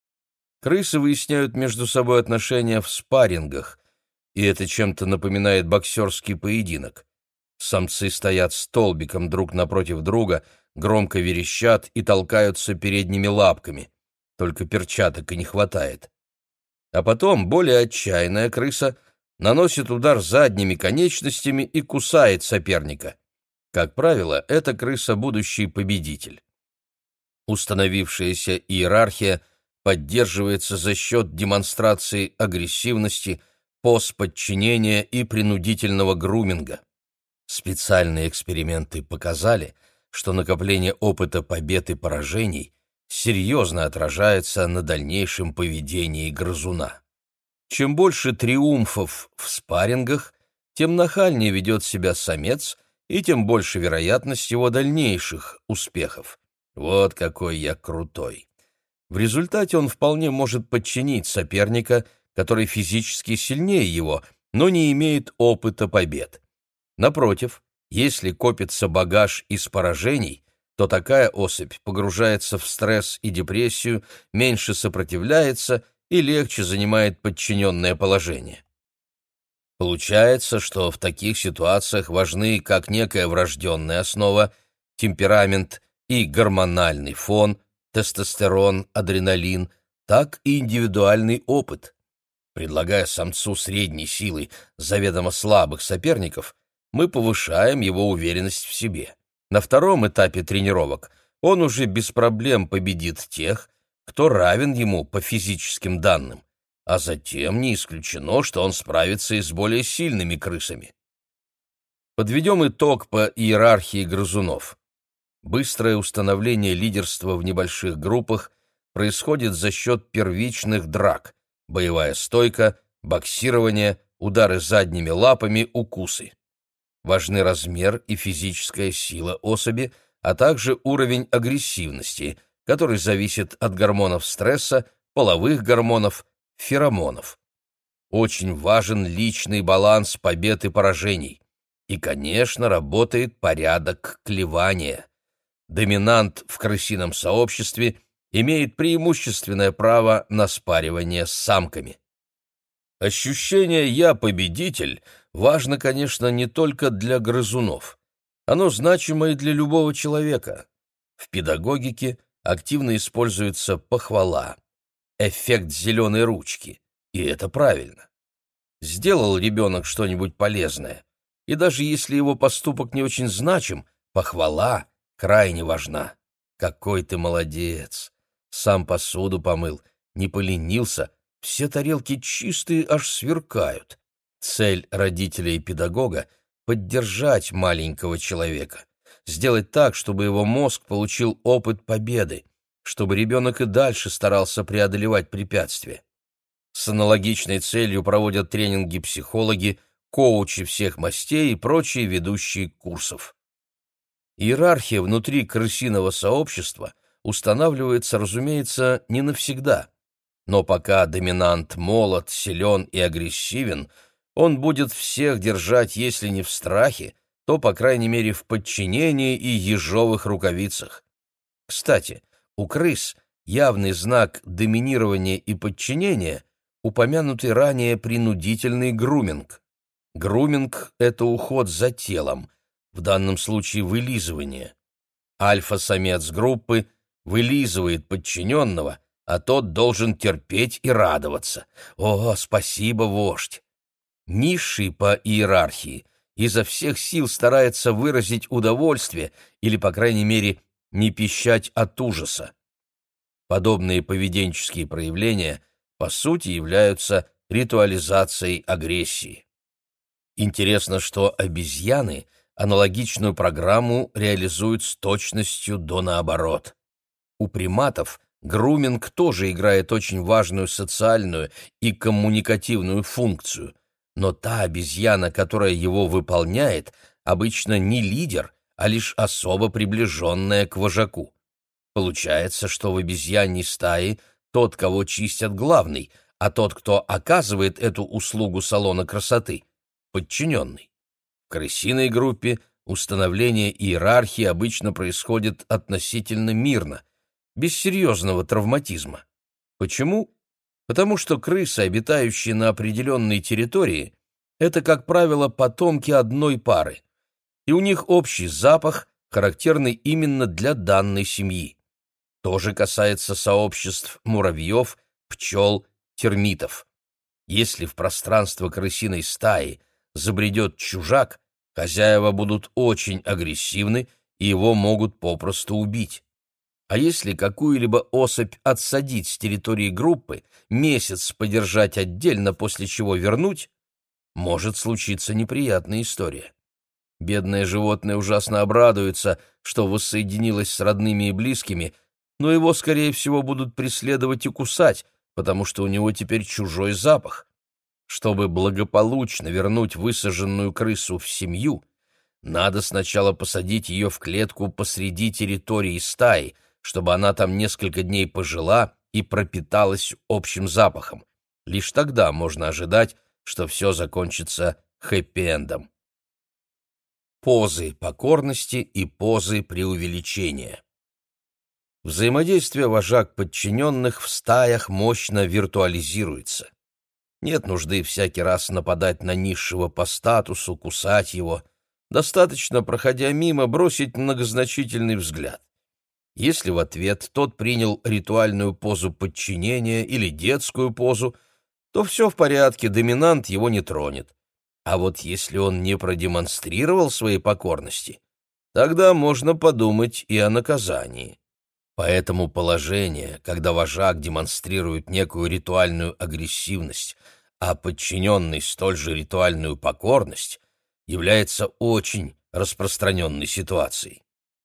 Speaker 1: Крысы выясняют между собой отношения в спаррингах, и это чем-то напоминает боксерский поединок. Самцы стоят столбиком друг напротив друга, громко верещат и толкаются передними лапками. Только перчаток и не хватает. А потом более отчаянная крыса наносит удар задними конечностями и кусает соперника. Как правило, эта крыса — будущий победитель. Установившаяся иерархия поддерживается за счет демонстрации агрессивности, поз подчинения и принудительного груминга. Специальные эксперименты показали, что накопление опыта побед и поражений серьезно отражается на дальнейшем поведении грызуна. Чем больше триумфов в спаррингах, тем нахальнее ведет себя самец, и тем больше вероятность его дальнейших успехов. Вот какой я крутой. В результате он вполне может подчинить соперника, который физически сильнее его, но не имеет опыта побед. Напротив, если копится багаж из поражений, то такая особь погружается в стресс и депрессию, меньше сопротивляется и легче занимает подчиненное положение. Получается, что в таких ситуациях важны как некая врожденная основа, темперамент и гормональный фон, тестостерон, адреналин, так и индивидуальный опыт. Предлагая самцу средней силы заведомо слабых соперников, мы повышаем его уверенность в себе. На втором этапе тренировок он уже без проблем победит тех, кто равен ему по физическим данным, а затем не исключено, что он справится и с более сильными крысами. Подведем итог по иерархии грызунов. Быстрое установление лидерства в небольших группах происходит за счет первичных драк: боевая стойка, боксирование, удары задними лапами, укусы. Важны размер и физическая сила особи, а также уровень агрессивности, который зависит от гормонов стресса, половых гормонов, феромонов. Очень важен личный баланс побед и поражений. И, конечно, работает порядок клевания. Доминант в крысином сообществе имеет преимущественное право на спаривание с самками. Ощущение «я победитель» важно, конечно, не только для грызунов. Оно значимо и для любого человека. В педагогике активно используется похвала, эффект зеленой ручки, и это правильно. Сделал ребенок что-нибудь полезное, и даже если его поступок не очень значим, похвала крайне важна. Какой ты молодец! Сам посуду помыл, не поленился, все тарелки чистые, аж сверкают. Цель родителя и педагога — поддержать маленького человека, сделать так, чтобы его мозг получил опыт победы, чтобы ребенок и дальше старался преодолевать препятствия. С аналогичной целью проводят тренинги психологи, коучи всех мастей и прочие ведущие курсов. Иерархия внутри крысиного сообщества устанавливается, разумеется, не навсегда. Но пока доминант молод, силен и агрессивен, он будет всех держать, если не в страхе, то, по крайней мере, в подчинении и ежовых рукавицах. Кстати, у крыс явный знак доминирования и подчинения — упомянутый ранее принудительный груминг. Груминг — это уход за телом, в данном случае вылизывание. Альфа-самец группы вылизывает подчиненного, а тот должен терпеть и радоваться. О, спасибо, вождь! Низший по иерархии изо всех сил старается выразить удовольствие или, по крайней мере, не пищать от ужаса. Подобные поведенческие проявления, по сути, являются ритуализацией агрессии. Интересно, что обезьяны аналогичную программу реализуют с точностью до наоборот. У приматов груминг тоже играет очень важную социальную и коммуникативную функцию, но та обезьяна, которая его выполняет, обычно не лидер, а лишь особо приближенная к вожаку. Получается, что в обезьяньей стае тот, кого чистят, главный, а тот, кто оказывает эту услугу салона красоты, подчиненный. В крысиной группе установление иерархии обычно происходит относительно мирно, без серьезного травматизма. Почему? Потому что крысы, обитающие на определенной территории, это, как правило, потомки одной пары, и у них общий запах, характерный именно для данной семьи. То же касается сообществ муравьев, пчел, термитов. Если в пространство крысиной стаи забредет чужак, хозяева будут очень агрессивны, и его могут попросту убить. А если какую-либо особь отсадить с территории группы, месяц подержать отдельно, после чего вернуть, может случиться неприятная история. Бедное животное ужасно обрадуется, что воссоединилось с родными и близкими, но его, скорее всего, будут преследовать и кусать, потому что у него теперь чужой запах. Чтобы благополучно вернуть высаженную крысу в семью, надо сначала посадить ее в клетку посреди территории стаи, чтобы она там несколько дней пожила и пропиталась общим запахом. Лишь тогда можно ожидать, что все закончится хэппи-эндом. Позы покорности и позы преувеличения. Взаимодействие вожак-подчиненных в стаях мощно виртуализируется. Нет нужды всякий раз нападать на низшего по статусу, кусать его. Достаточно, проходя мимо, бросить многозначительный взгляд. Если в ответ тот принял ритуальную позу подчинения или детскую позу, то все в порядке, доминант его не тронет. А вот если он не продемонстрировал своей покорности, тогда можно подумать и о наказании. Поэтому положение, когда вожак демонстрирует некую ритуальную агрессивность, а подчиненный столь же ритуальную покорность, является очень распространенной ситуацией.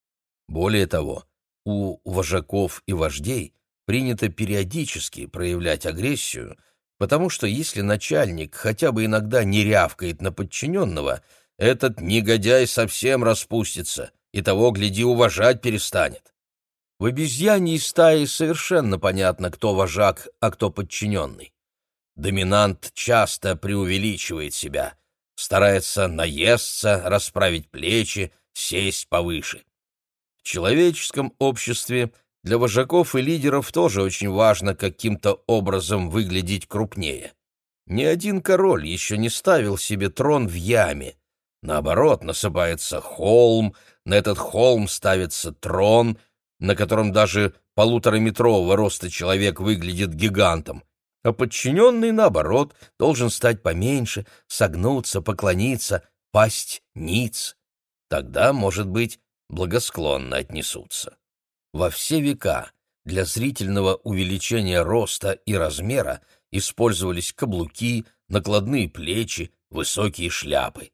Speaker 1: Более того, у вожаков и вождей принято периодически проявлять агрессию, потому что если начальник хотя бы иногда не рявкает на подчиненного, этот негодяй совсем распустится и того, гляди, уважать перестанет. В обезьяньей стае совершенно понятно, кто вожак, а кто подчиненный. Доминант часто преувеличивает себя, старается наесться, расправить плечи, сесть повыше. В человеческом обществе для вожаков и лидеров тоже очень важно каким-то образом выглядеть крупнее. Ни один король еще не ставил себе трон в яме. Наоборот, насыпается холм, на этот холм ставится трон, на котором даже полутораметрового роста человек выглядит гигантом, а подчиненный, наоборот, должен стать поменьше, согнуться, поклониться, пасть ниц. Тогда, может быть, благосклонно отнесутся. Во все века для зрительного увеличения роста и размера использовались каблуки, накладные плечи, высокие шляпы.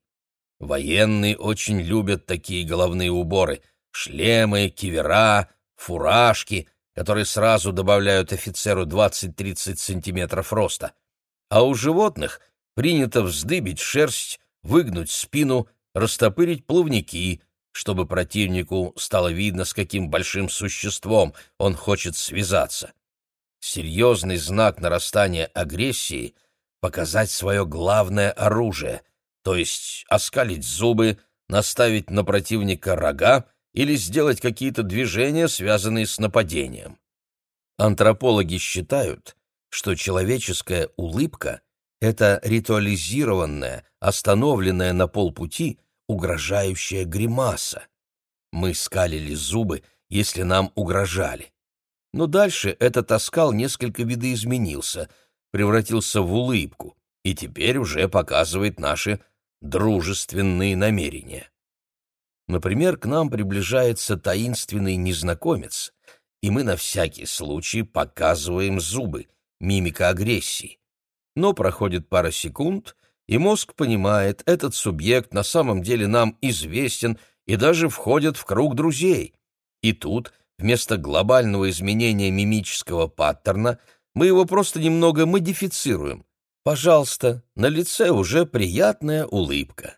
Speaker 1: Военные очень любят такие головные уборы — шлемы, кивера, фуражки, которые сразу добавляют офицеру двадцать-тридцать сантиметров роста. А у животных принято вздыбить шерсть, выгнуть спину, растопырить плавники, чтобы противнику стало видно, с каким большим существом он хочет связаться. Серьезный знак нарастания агрессии — показать свое главное оружие, то есть оскалить зубы, наставить на противника рога или сделать какие-то движения, связанные с нападением. Антропологи считают, что человеческая улыбка — это ритуализированная, остановленная на полпути, угрожающая гримаса. Мы скалили зубы, если нам угрожали. Но дальше этот оскал несколько видоизменился, превратился в улыбку, и теперь уже показывает наши дружественные намерения. Например, к нам приближается таинственный незнакомец, и мы на всякий случай показываем зубы, мимика агрессии. Но проходит пара секунд, и мозг понимает, этот субъект на самом деле нам известен и даже входит в круг друзей. И тут, вместо глобального изменения мимического паттерна, мы его просто немного модифицируем. Пожалуйста, на лице уже приятная улыбка.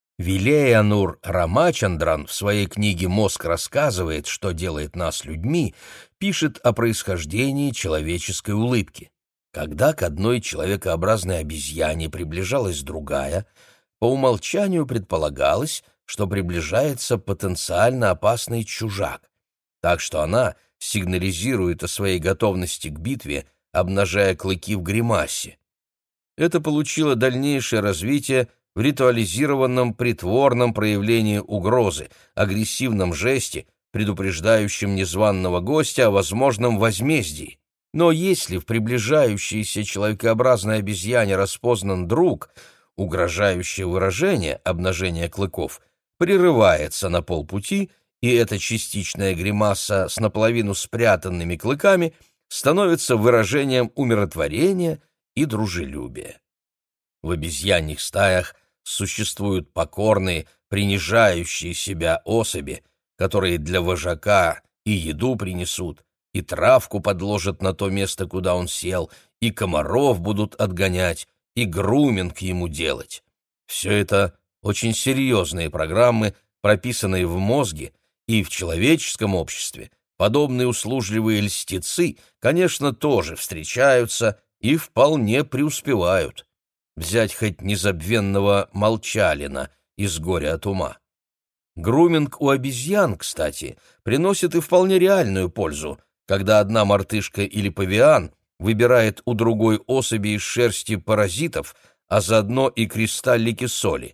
Speaker 1: Вилеянур Рамачандран в своей книге «Мозг рассказывает, что делает нас людьми» пишет о происхождении человеческой улыбки. Когда к одной человекообразной обезьяне приближалась другая, по умолчанию предполагалось, что приближается потенциально опасный чужак, так что она сигнализирует о своей готовности к битве, обнажая клыки в гримасе. Это получило дальнейшее развитие в ритуализированном притворном проявлении угрозы, агрессивном жесте, предупреждающем незваного гостя о возможном возмездии. Но если в приближающейся человекообразной обезьяне распознан друг, угрожающее выражение, обнажение клыков, прерывается на полпути, и эта частичная гримаса с наполовину спрятанными клыками становится выражением умиротворения и дружелюбия. В обезьяньих стаях существуют покорные, принижающие себя особи, которые для вожака и еду принесут, и травку подложат на то место, куда он сел, и комаров будут отгонять, и груминг ему делать. Все это очень серьезные программы, прописанные в мозге, и в человеческом обществе подобные услужливые льстецы, конечно, тоже встречаются и вполне преуспевают. Взять хоть незабвенного Молчалина из «Горя от ума». Груминг у обезьян, кстати, приносит и вполне реальную пользу, когда одна мартышка или павиан выбирает у другой особи из шерсти паразитов, а заодно и кристаллики соли.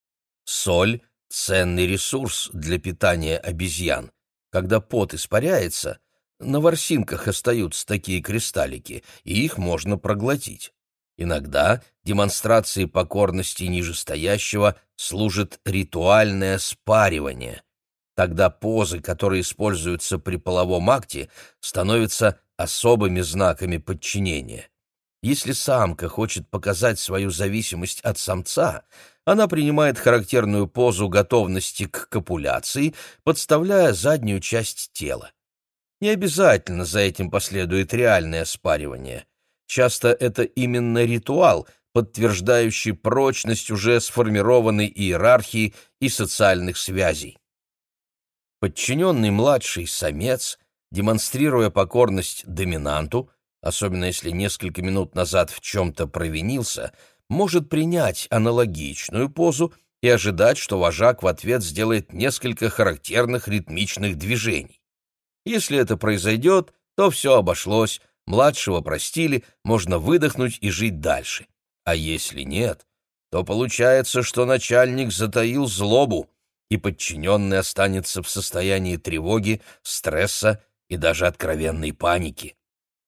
Speaker 1: Соль — ценный ресурс для питания обезьян. Когда пот испаряется, на ворсинках остаются такие кристаллики, и их можно проглотить. Иногда демонстрацией покорности нижестоящего служит ритуальное спаривание. Тогда позы, которые используются при половом акте, становятся особыми знаками подчинения. Если самка хочет показать свою зависимость от самца, она принимает характерную позу готовности к копуляции, подставляя заднюю часть тела. Не обязательно за этим последует реальное спаривание. Часто это именно ритуал, подтверждающий прочность уже сформированной иерархии и социальных связей. Подчиненный младший самец, демонстрируя покорность доминанту, особенно если несколько минут назад в чем-то провинился, может принять аналогичную позу и ожидать, что вожак в ответ сделает несколько характерных ритмичных движений. Если это произойдет, то все обошлось, младшего простили, можно выдохнуть и жить дальше. А если нет, то получается, что начальник затаил злобу, и подчиненный останется в состоянии тревоги, стресса и даже откровенной паники.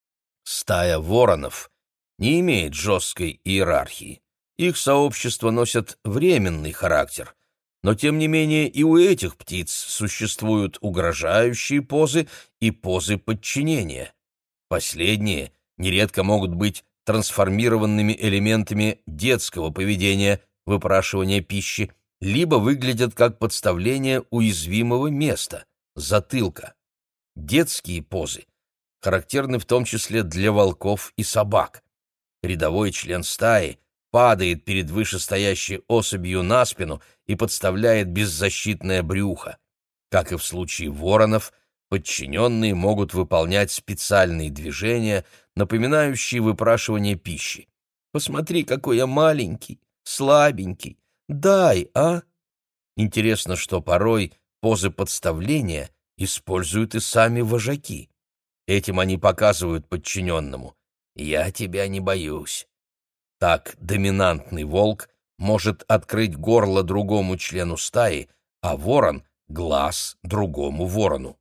Speaker 1: Стая воронов не имеет жесткой иерархии. Их сообщества носят временный характер, но тем не менее и у этих птиц существуют угрожающие позы и позы подчинения. Последние нередко могут быть трансформированными элементами детского поведения, выпрашивания пищи, либо выглядят как подставление уязвимого места – затылка. Детские позы характерны в том числе для волков и собак. Рядовой член стаи падает перед вышестоящей особью на спину и подставляет беззащитное брюхо. Как и в случае воронов, подчиненные могут выполнять специальные движения, напоминающие выпрашивание пищи. «Посмотри, какой я маленький, слабенький, дай, а?» Интересно, что порой позы подставления используют и сами вожаки. Этим они показывают подчиненному: «Я тебя не боюсь». Так доминантный волк может открыть горло другому члену стаи, а ворон — глаз другому ворону.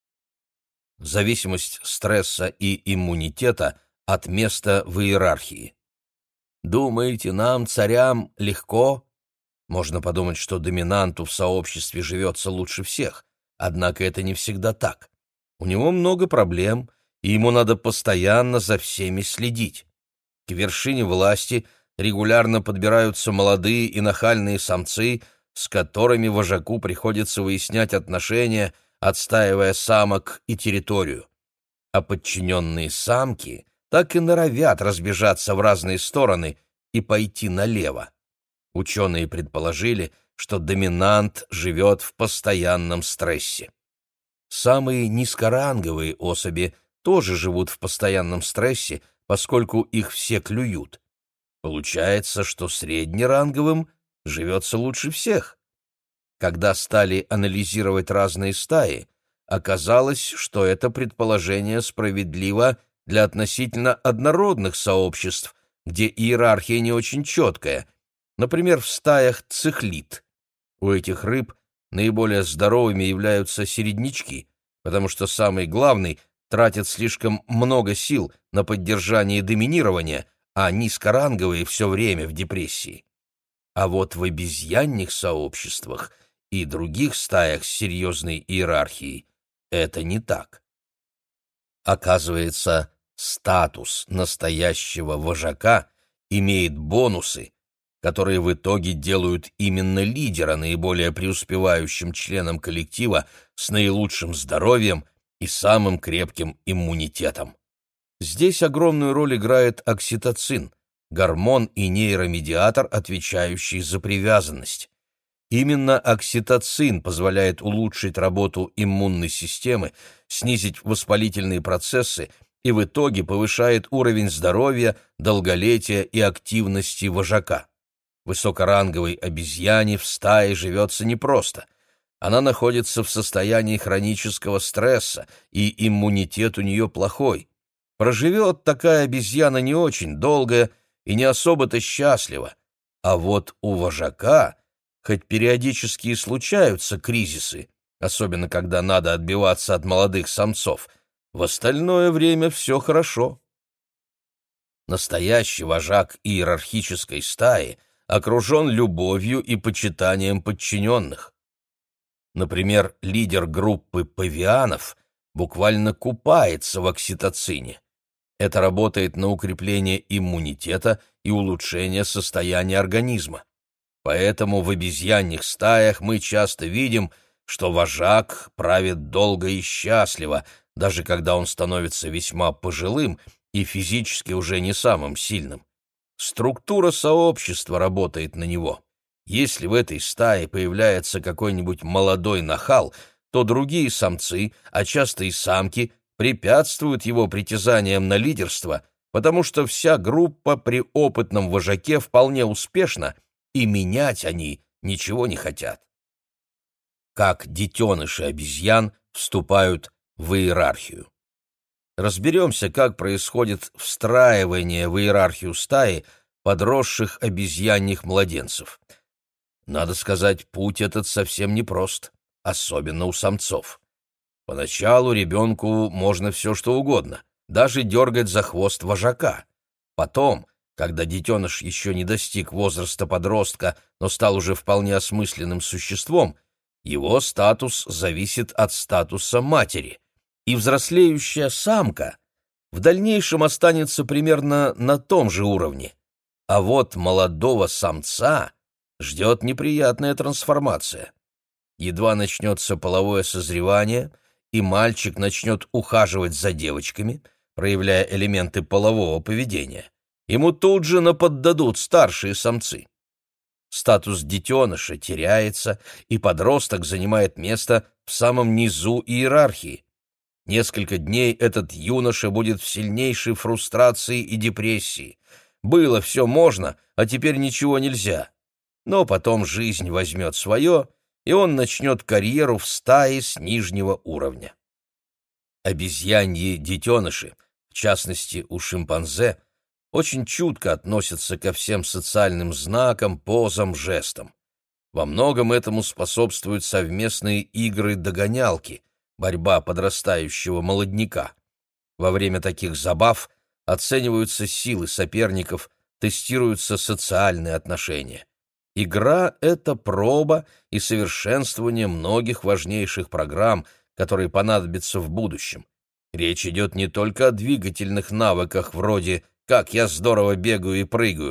Speaker 1: Зависимость стресса и иммунитета от места в иерархии. Думаете, нам, царям, легко? Можно подумать, что доминанту в сообществе живется лучше всех, однако это не всегда так. У него много проблем, и ему надо постоянно за всеми следить. К вершине власти регулярно подбираются молодые и нахальные самцы, с которыми вожаку приходится выяснять отношения, отстаивая самок и территорию. А подчиненные самки так и норовят разбежаться в разные стороны и пойти налево. Ученые предположили, что доминант живет в постоянном стрессе. Самые низкоранговые особи тоже живут в постоянном стрессе, поскольку их все клюют. Получается, что среднеранговым живется лучше всех. Когда стали анализировать разные стаи, оказалось, что это предположение справедливо для относительно однородных сообществ, где иерархия не очень четкая, например, в стаях цихлид. У этих рыб наиболее здоровыми являются середнячки, потому что самый главный тратит слишком много сил на поддержание доминирования, а низкоранговые все время в депрессии. А вот в обезьянных сообществах и других стаях с серьезной иерархией это не так. Оказывается, статус настоящего вожака имеет бонусы, которые в итоге делают именно лидера наиболее преуспевающим членом коллектива с наилучшим здоровьем и самым крепким иммунитетом. Здесь огромную роль играет окситоцин, гормон и нейромедиатор, отвечающий за привязанность. Именно окситоцин позволяет улучшить работу иммунной системы, снизить воспалительные процессы и в итоге повышает уровень здоровья, долголетия и активности вожака. Высокоранговой обезьяне в стае живется непросто. Она находится в состоянии хронического стресса, и иммунитет у нее плохой. Проживет такая обезьяна не очень долго и не особо-то счастлива. А вот у вожака, хоть периодически и случаются кризисы, особенно когда надо отбиваться от молодых самцов, в остальное время все хорошо. Настоящий вожак иерархической стаи окружен любовью и почитанием подчиненных. Например, лидер группы павианов буквально купается в окситоцине. Это работает на укрепление иммунитета и улучшение состояния организма. Поэтому в обезьяньих стаях мы часто видим, что вожак правит долго и счастливо, даже когда он становится весьма пожилым и физически уже не самым сильным. Структура сообщества работает на него. Если в этой стае появляется какой-нибудь молодой нахал, то другие самцы, а часто и самки, препятствуют его притязаниям на лидерство, потому что вся группа при опытном вожаке вполне успешна, и менять они ничего не хотят. Как детеныши обезьян вступают в иерархию. Разберемся, как происходит встраивание в иерархию стаи подросших обезьяньих младенцев. Надо сказать, путь этот совсем непрост, особенно у самцов. Поначалу ребенку можно все что угодно, даже дергать за хвост вожака. Потом, когда детеныш еще не достиг возраста подростка, но стал уже вполне осмысленным существом, его статус зависит от статуса матери, и взрослеющая самка в дальнейшем останется примерно на том же уровне. А вот молодого самца ждет неприятная трансформация. Едва начнется половое созревание, и мальчик начнет ухаживать за девочками, проявляя элементы полового поведения, ему тут же наподдадут старшие самцы. Статус детеныша теряется, и подросток занимает место в самом низу иерархии. Несколько дней этот юноша будет в сильнейшей фрустрации и депрессии. Было все можно, а теперь ничего нельзя. Но потом жизнь возьмет свое, и он начнет карьеру в стае с нижнего уровня. Обезьяньи детеныши, в частности у шимпанзе, очень чутко относятся ко всем социальным знакам, позам, жестам. Во многом этому способствуют совместные игры-догонялки, борьба подрастающего молодняка. Во время таких забав оцениваются силы соперников, тестируются социальные отношения. Игра — это проба и совершенствование многих важнейших программ, которые понадобятся в будущем. Речь идет не только о двигательных навыках вроде «как я здорово бегаю и прыгаю»,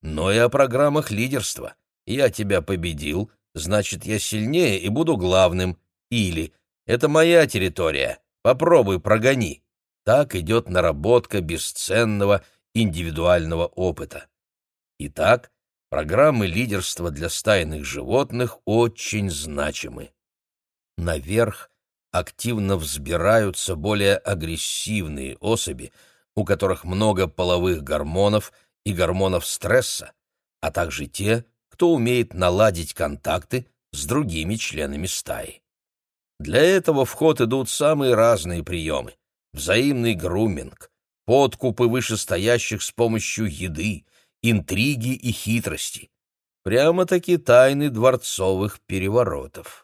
Speaker 1: но и о программах лидерства. Я тебя победил, значит, я сильнее и буду главным. Или это моя территория, попробуй прогони. Так идет наработка бесценного индивидуального опыта. Итак, программы лидерства для стайных животных очень значимы. Наверх активно взбираются более агрессивные особи, у которых много половых гормонов и гормонов стресса, а также те, кто умеет наладить контакты с другими членами стаи. Для этого в ход идут самые разные приемы: взаимный груминг, подкупы вышестоящих с помощью еды, интриги и хитрости. Прямо-таки тайны дворцовых переворотов.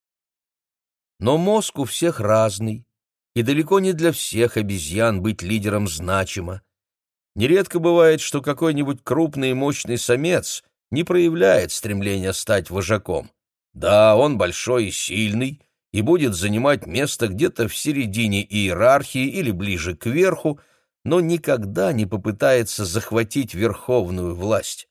Speaker 1: Но мозг у всех разный, и далеко не для всех обезьян быть лидером значимо. Нередко бывает, что какой-нибудь крупный и мощный самец не проявляет стремления стать вожаком. Да, он большой и сильный, и будет занимать место где-то в середине иерархии или ближе к верху, но никогда не попытается захватить верховную власть.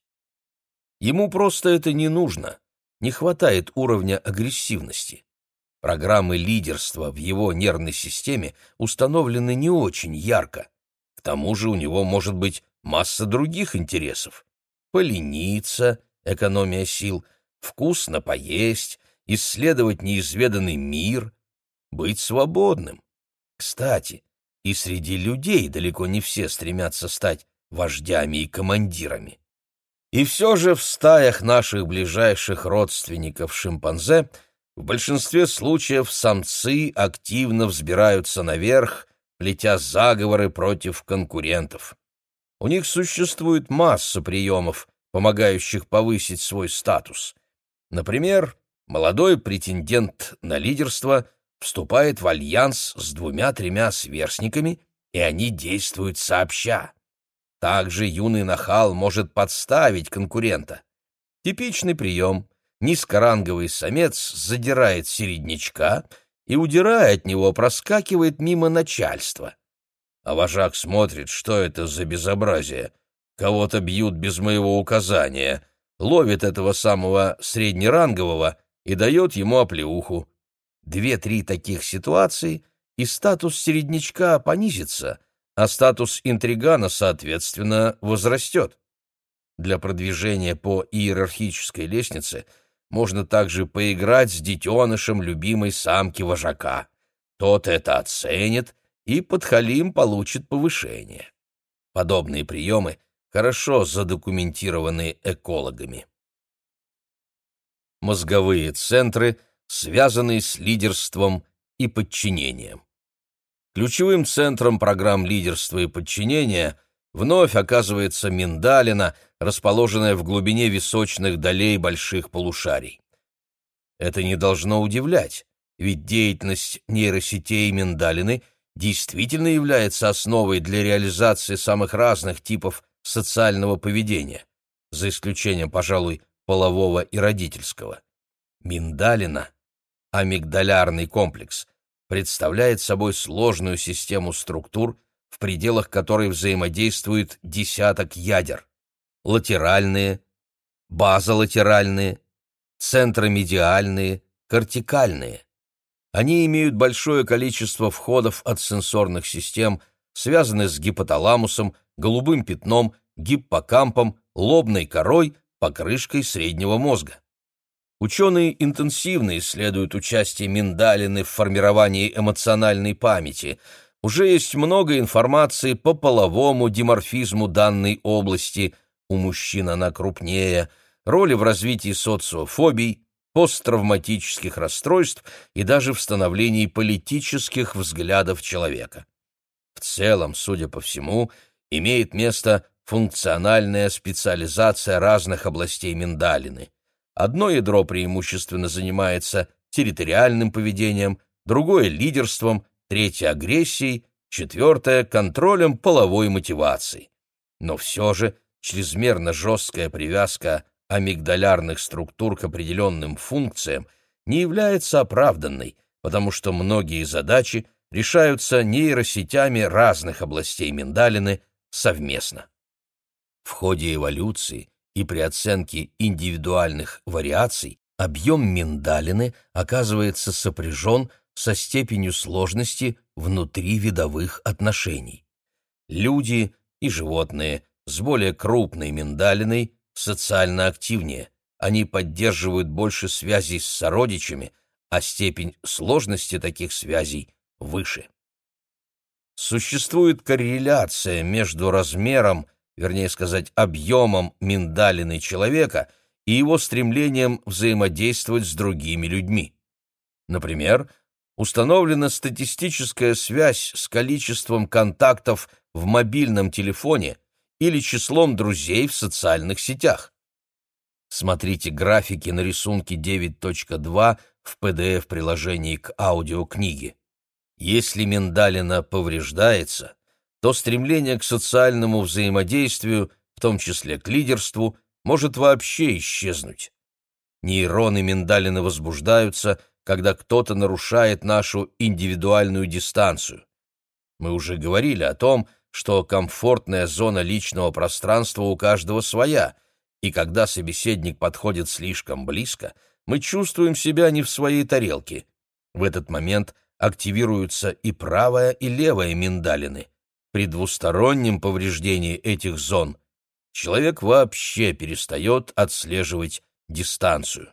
Speaker 1: Ему просто это не нужно, не хватает уровня агрессивности. Программы лидерства в его нервной системе установлены не очень ярко. К тому же у него может быть масса других интересов. Полениться, экономия сил, вкусно поесть, исследовать неизведанный мир, быть свободным. Кстати, и среди людей далеко не все стремятся стать вождями и командирами. И все же в стаях наших ближайших родственников шимпанзе в большинстве случаев самцы активно взбираются наверх, плетя заговоры против конкурентов. У них существует масса приемов, помогающих повысить свой статус. Например, молодой претендент на лидерство вступает в альянс с двумя-тремя сверстниками, и они действуют сообща. Также юный нахал может подставить конкурента. Типичный прием: низкоранговый самец задирает середнячка и, удирая от него, проскакивает мимо начальства. А вожак смотрит, что это за безобразие. Кого-то бьют без моего указания, ловит этого самого среднерангового и дает ему оплеуху. Две-три таких ситуации, и статус середнячка понизится, а статус интригана, соответственно, возрастет. Для продвижения по иерархической лестнице можно также поиграть с детенышем любимой самки вожака. Тот это оценит, и подхалим получит повышение. Подобные приемы хорошо задокументированы экологами. Мозговые центры, связанные с лидерством и подчинением. Ключевым центром программ лидерства и подчинения вновь оказывается миндалина, расположенная в глубине височных долей больших полушарий. Это не должно удивлять, ведь деятельность нейросетей миндалины действительно является основой для реализации самых разных типов социального поведения, за исключением, пожалуй, полового и родительского. Миндалина, амигдалярный комплекс, представляет собой сложную систему структур, в пределах которой взаимодействует десяток ядер: латеральные, базолатеральные, центромедиальные, кортикальные. Они имеют большое количество входов от сенсорных систем, связанных с гипоталамусом, голубым пятном, гиппокампом, лобной корой, покрышкой среднего мозга. Ученые интенсивно исследуют участие миндалины в формировании эмоциональной памяти. Уже есть много информации по половому диморфизму данной области, у мужчин она крупнее, роли в развитии социофобий, посттравматических расстройств и даже в становлении политических взглядов человека. В целом, судя по всему, имеет место функциональная специализация разных областей миндалины. Одно ядро преимущественно занимается территориальным поведением, другое — лидерством, третье — агрессией, четвертое — контролем половой мотивации. Но все же чрезмерно жесткая привязка амигдалярных структур к определенным функциям не является оправданной, потому что многие задачи решаются нейросетями разных областей миндалины совместно. В ходе эволюции и при оценке индивидуальных вариаций объем миндалины оказывается сопряжен со степенью сложности внутривидовых отношений. Люди и животные с более крупной миндалиной социально активнее, они поддерживают больше связей с сородичами, а степень сложности таких связей выше. Существует корреляция между размером, вернее сказать, объемом миндалины человека и его стремлением взаимодействовать с другими людьми. Например, установлена статистическая связь с количеством контактов в мобильном телефоне или числом друзей в социальных сетях. Смотрите графики на рисунке девять точка два в пи ди эф-приложении к аудиокниге. Если миндалина повреждается, то стремление к социальному взаимодействию, в том числе к лидерству, может вообще исчезнуть. Нейроны миндалины возбуждаются, когда кто-то нарушает нашу индивидуальную дистанцию. Мы уже говорили о том, что комфортная зона личного пространства у каждого своя, и когда собеседник подходит слишком близко, мы чувствуем себя не в своей тарелке. В этот момент активируются и правая, и левая миндалины. При двустороннем повреждении этих зон человек вообще перестает отслеживать дистанцию.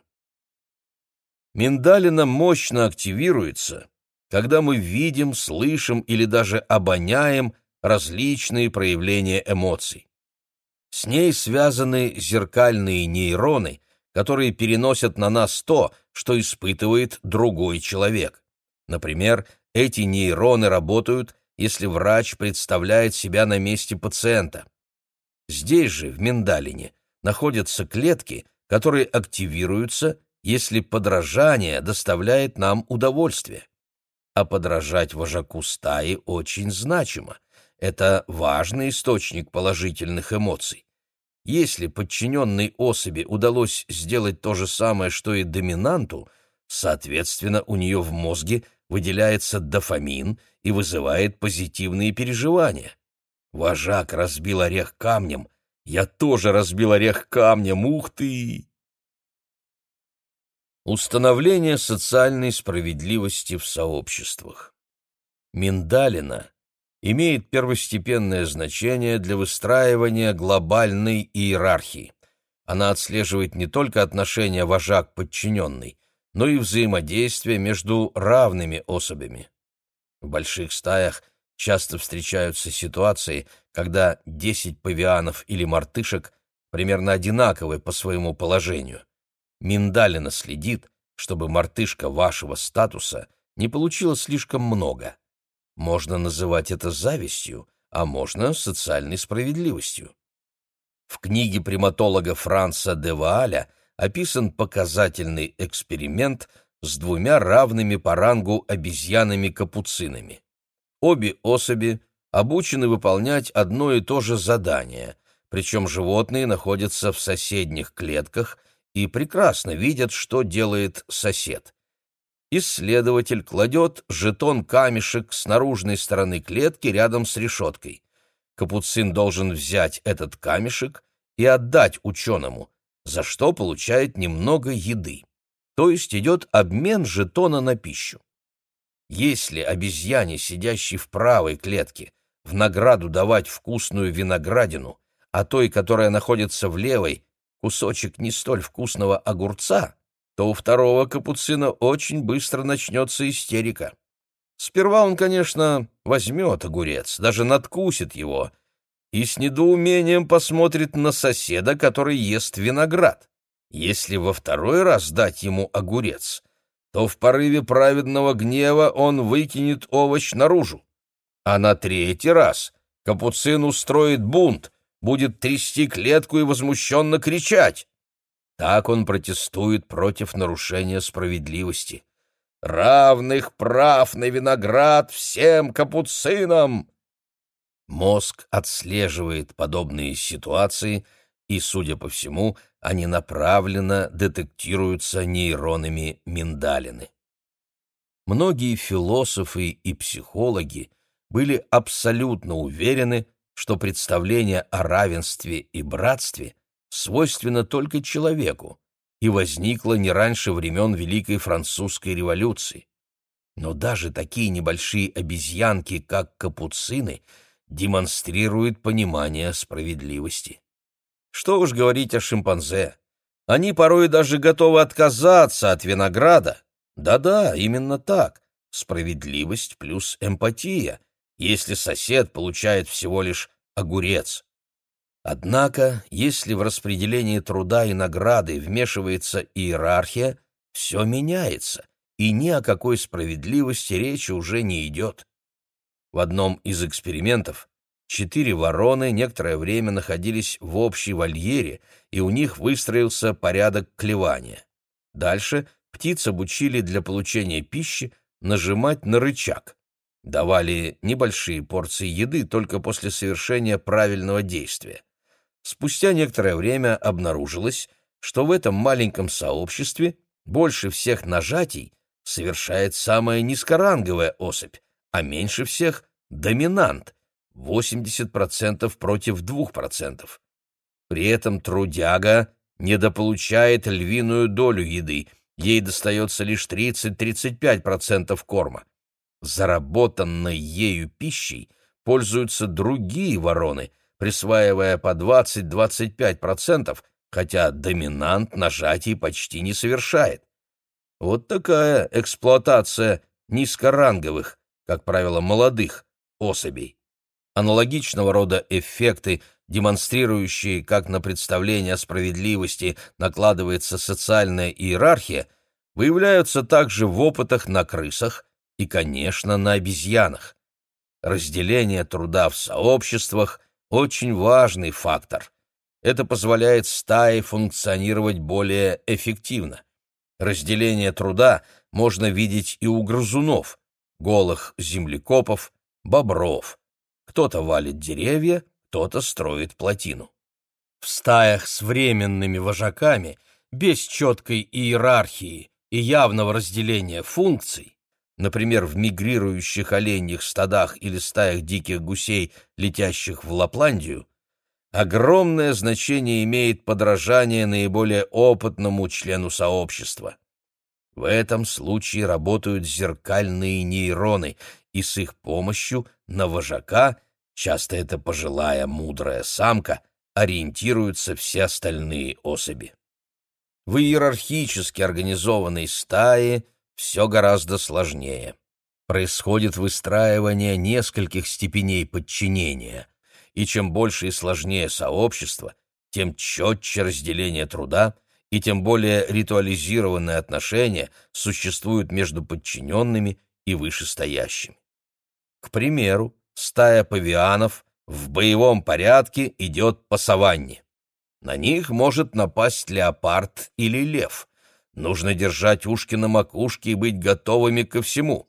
Speaker 1: Миндалина мощно активируется, когда мы видим, слышим или даже обоняем различные проявления эмоций. С ней связаны зеркальные нейроны, которые переносят на нас то, что испытывает другой человек. Например, эти нейроны работают, если врач представляет себя на месте пациента. Здесь же, в миндалине, находятся клетки, которые активируются, если подражание доставляет нам удовольствие. А подражать вожаку стаи очень значимо. Это важный источник положительных эмоций. Если подчиненной особи удалось сделать то же самое, что и доминанту, соответственно, у нее в мозге выделяется дофамин и вызывает позитивные переживания. Вожак разбил орех камнем, я тоже разбил орех камнем, ух ты! Установление социальной справедливости в сообществах. Миндалина имеет первостепенное значение для выстраивания глобальной иерархии. Она отслеживает не только отношения вожак-подчиненный, но и взаимодействие между равными особями. В больших стаях часто встречаются ситуации, когда десять павианов или мартышек примерно одинаковы по своему положению. Миндалина следит, чтобы мартышка вашего статуса не получила слишком много. Можно называть это завистью, а можно социальной справедливостью. В книге приматолога Франца де Вааля описан показательный эксперимент с двумя равными по рангу обезьянами-капуцинами. Обе особи обучены выполнять одно и то же задание, причем животные находятся в соседних клетках и прекрасно видят, что делает сосед. Исследователь кладет жетон-камешек с наружной стороны клетки рядом с решеткой. Капуцин должен взять этот камешек и отдать ученому, за что получает немного еды. То есть идет обмен жетона на пищу. Если обезьяне, сидящей в правой клетке, в награду давать вкусную виноградину, а той, которая находится в левой, кусочек не столь вкусного огурца, то у второго капуцина очень быстро начнется истерика. Сперва он, конечно, возьмет огурец, даже надкусит его, и с недоумением посмотрит на соседа, который ест виноград. Если во второй раз дать ему огурец, то в порыве праведного гнева он выкинет овощ наружу. А на третий раз капуцин устроит бунт, будет трясти клетку и возмущенно кричать. Так он протестует против нарушения справедливости. «Равных прав на виноград всем капуцинам!» Мозг отслеживает подобные ситуации, и, судя по всему, они направленно детектируются нейронами миндалины. Многие философы и психологи были абсолютно уверены, что представление о равенстве и братстве свойственно только человеку и возникло не раньше времен Великой Французской революции. Но даже такие небольшие обезьянки, как капуцины, демонстрируют понимание справедливости. Что уж говорить о шимпанзе. Они порой даже готовы отказаться от винограда. Да-да, именно так. Справедливость плюс эмпатия, если сосед получает всего лишь огурец. Однако, если в распределении труда и награды вмешивается иерархия, все меняется, и ни о какой справедливости речи уже не идет. В одном из экспериментов четыре вороны некоторое время находились в общей вольере, и у них выстроился порядок клевания. Дальше птиц обучили для получения пищи нажимать на рычаг. Давали небольшие порции еды только после совершения правильного действия. Спустя некоторое время обнаружилось, что в этом маленьком сообществе больше всех нажатий совершает самая низкоранговая особь, а меньше всех — доминант, восемьдесят процентов против двух процентов. При этом трудяга недополучает львиную долю еды, ей достается лишь тридцать-тридцать пять процентов корма. Заработанной ею пищей пользуются другие вороны, присваивая по двадцать-двадцать пять процентов, хотя доминант нажатий почти не совершает. Вот такая эксплуатация низкоранговых, как правило, молодых особей. Аналогичного рода эффекты, демонстрирующие, как на представление о справедливости накладывается социальная иерархия, выявляются также в опытах на крысах и, конечно, на обезьянах. Разделение труда в сообществах – очень важный фактор. Это позволяет стае функционировать более эффективно. Разделение труда можно видеть и у грызунов, голых землекопов, бобров. Кто-то валит деревья, кто-то строит плотину. В стаях с временными вожаками, без четкой иерархии и явного разделения функций, например, в мигрирующих оленьих стадах или стаях диких гусей, летящих в Лапландию, огромное значение имеет подражание наиболее опытному члену сообщества. В этом случае работают зеркальные нейроны, и с их помощью на вожака, часто это пожилая мудрая самка, ориентируются все остальные особи. В иерархически организованной стае все гораздо сложнее. Происходит выстраивание нескольких степеней подчинения, и чем больше и сложнее сообщество, тем четче разделение труда, и тем более ритуализированные отношения существуют между подчиненными и вышестоящими. К примеру, стая павианов в боевом порядке идет по саванне. На них может напасть леопард или лев. Нужно держать ушки на макушке и быть готовыми ко всему.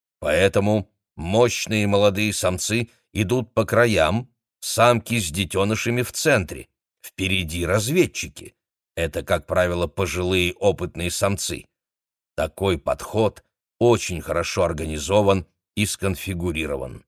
Speaker 1: Поэтому мощные молодые самцы идут по краям, самки с детенышами в центре, впереди разведчики. Это, как правило, пожилые опытные самцы. Такой подход очень хорошо организован и сконфигурирован.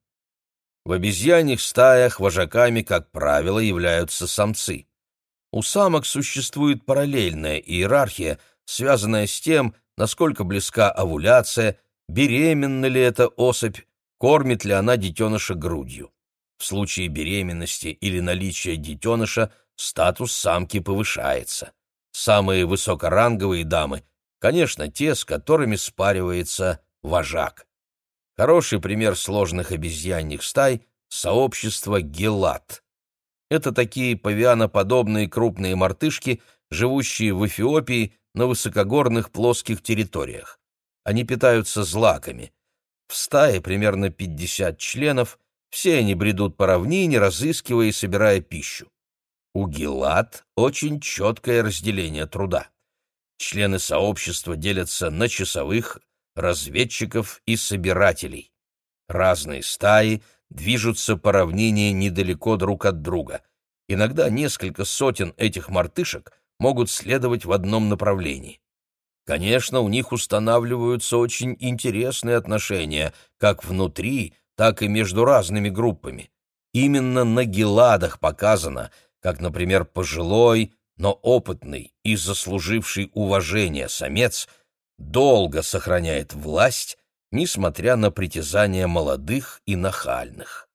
Speaker 1: В обезьяньих стаях вожаками, как правило, являются самцы. У самок существует параллельная иерархия, связанная с тем, насколько близка овуляция, беременна ли эта особь, кормит ли она детеныша грудью. В случае беременности или наличия детеныша статус самки повышается. Самые высокоранговые дамы, конечно, те, с которыми спаривается вожак. Хороший пример сложных обезьяньих стай — сообщество гелат. Это такие павианоподобные крупные мартышки, живущие в Эфиопии на высокогорных плоских территориях. Они питаются злаками. В стае примерно пятьдесят членов, все они бредут по равнине, разыскивая и собирая пищу. У гелат очень четкое разделение труда. Члены сообщества делятся на часовых, разведчиков и собирателей. Разные стаи движутся по равнине недалеко друг от друга. Иногда несколько сотен этих мартышек могут следовать в одном направлении. Конечно, у них устанавливаются очень интересные отношения, как внутри, так и между разными группами. Именно на Геладах показано, как, например, пожилой, но опытный и заслуживший уважения самец долго сохраняет власть, несмотря на притязания молодых и нахальных.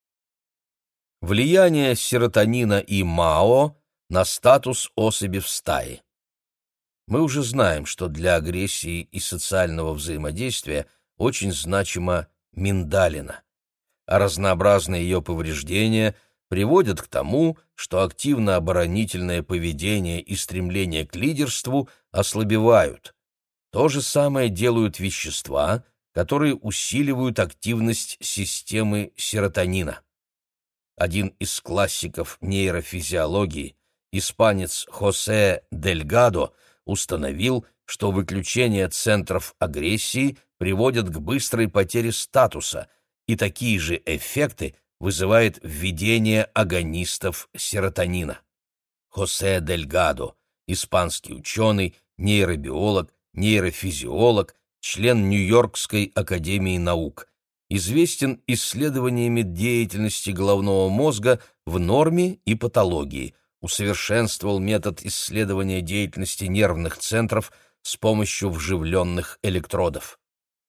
Speaker 1: Влияние серотонина и МАО на статус особи в стае. Мы уже знаем, что для агрессии и социального взаимодействия очень значима миндалина, а разнообразные ее повреждения приводят к тому, что активно-оборонительное поведение и стремление к лидерству ослабевают. То же самое делают вещества, которые усиливают активность системы серотонина. Один из классиков нейрофизиологии, испанец Хосе Дельгадо, установил, что выключение центров агрессии приводит к быстрой потере статуса, и такие же эффекты вызывает введение агонистов серотонина. Хосе Дельгадо, испанский ученый, нейробиолог, нейрофизиолог, член Нью-Йоркской академии наук, известен исследованиями деятельности головного мозга в норме и патологии, усовершенствовал метод исследования деятельности нервных центров с помощью вживленных электродов.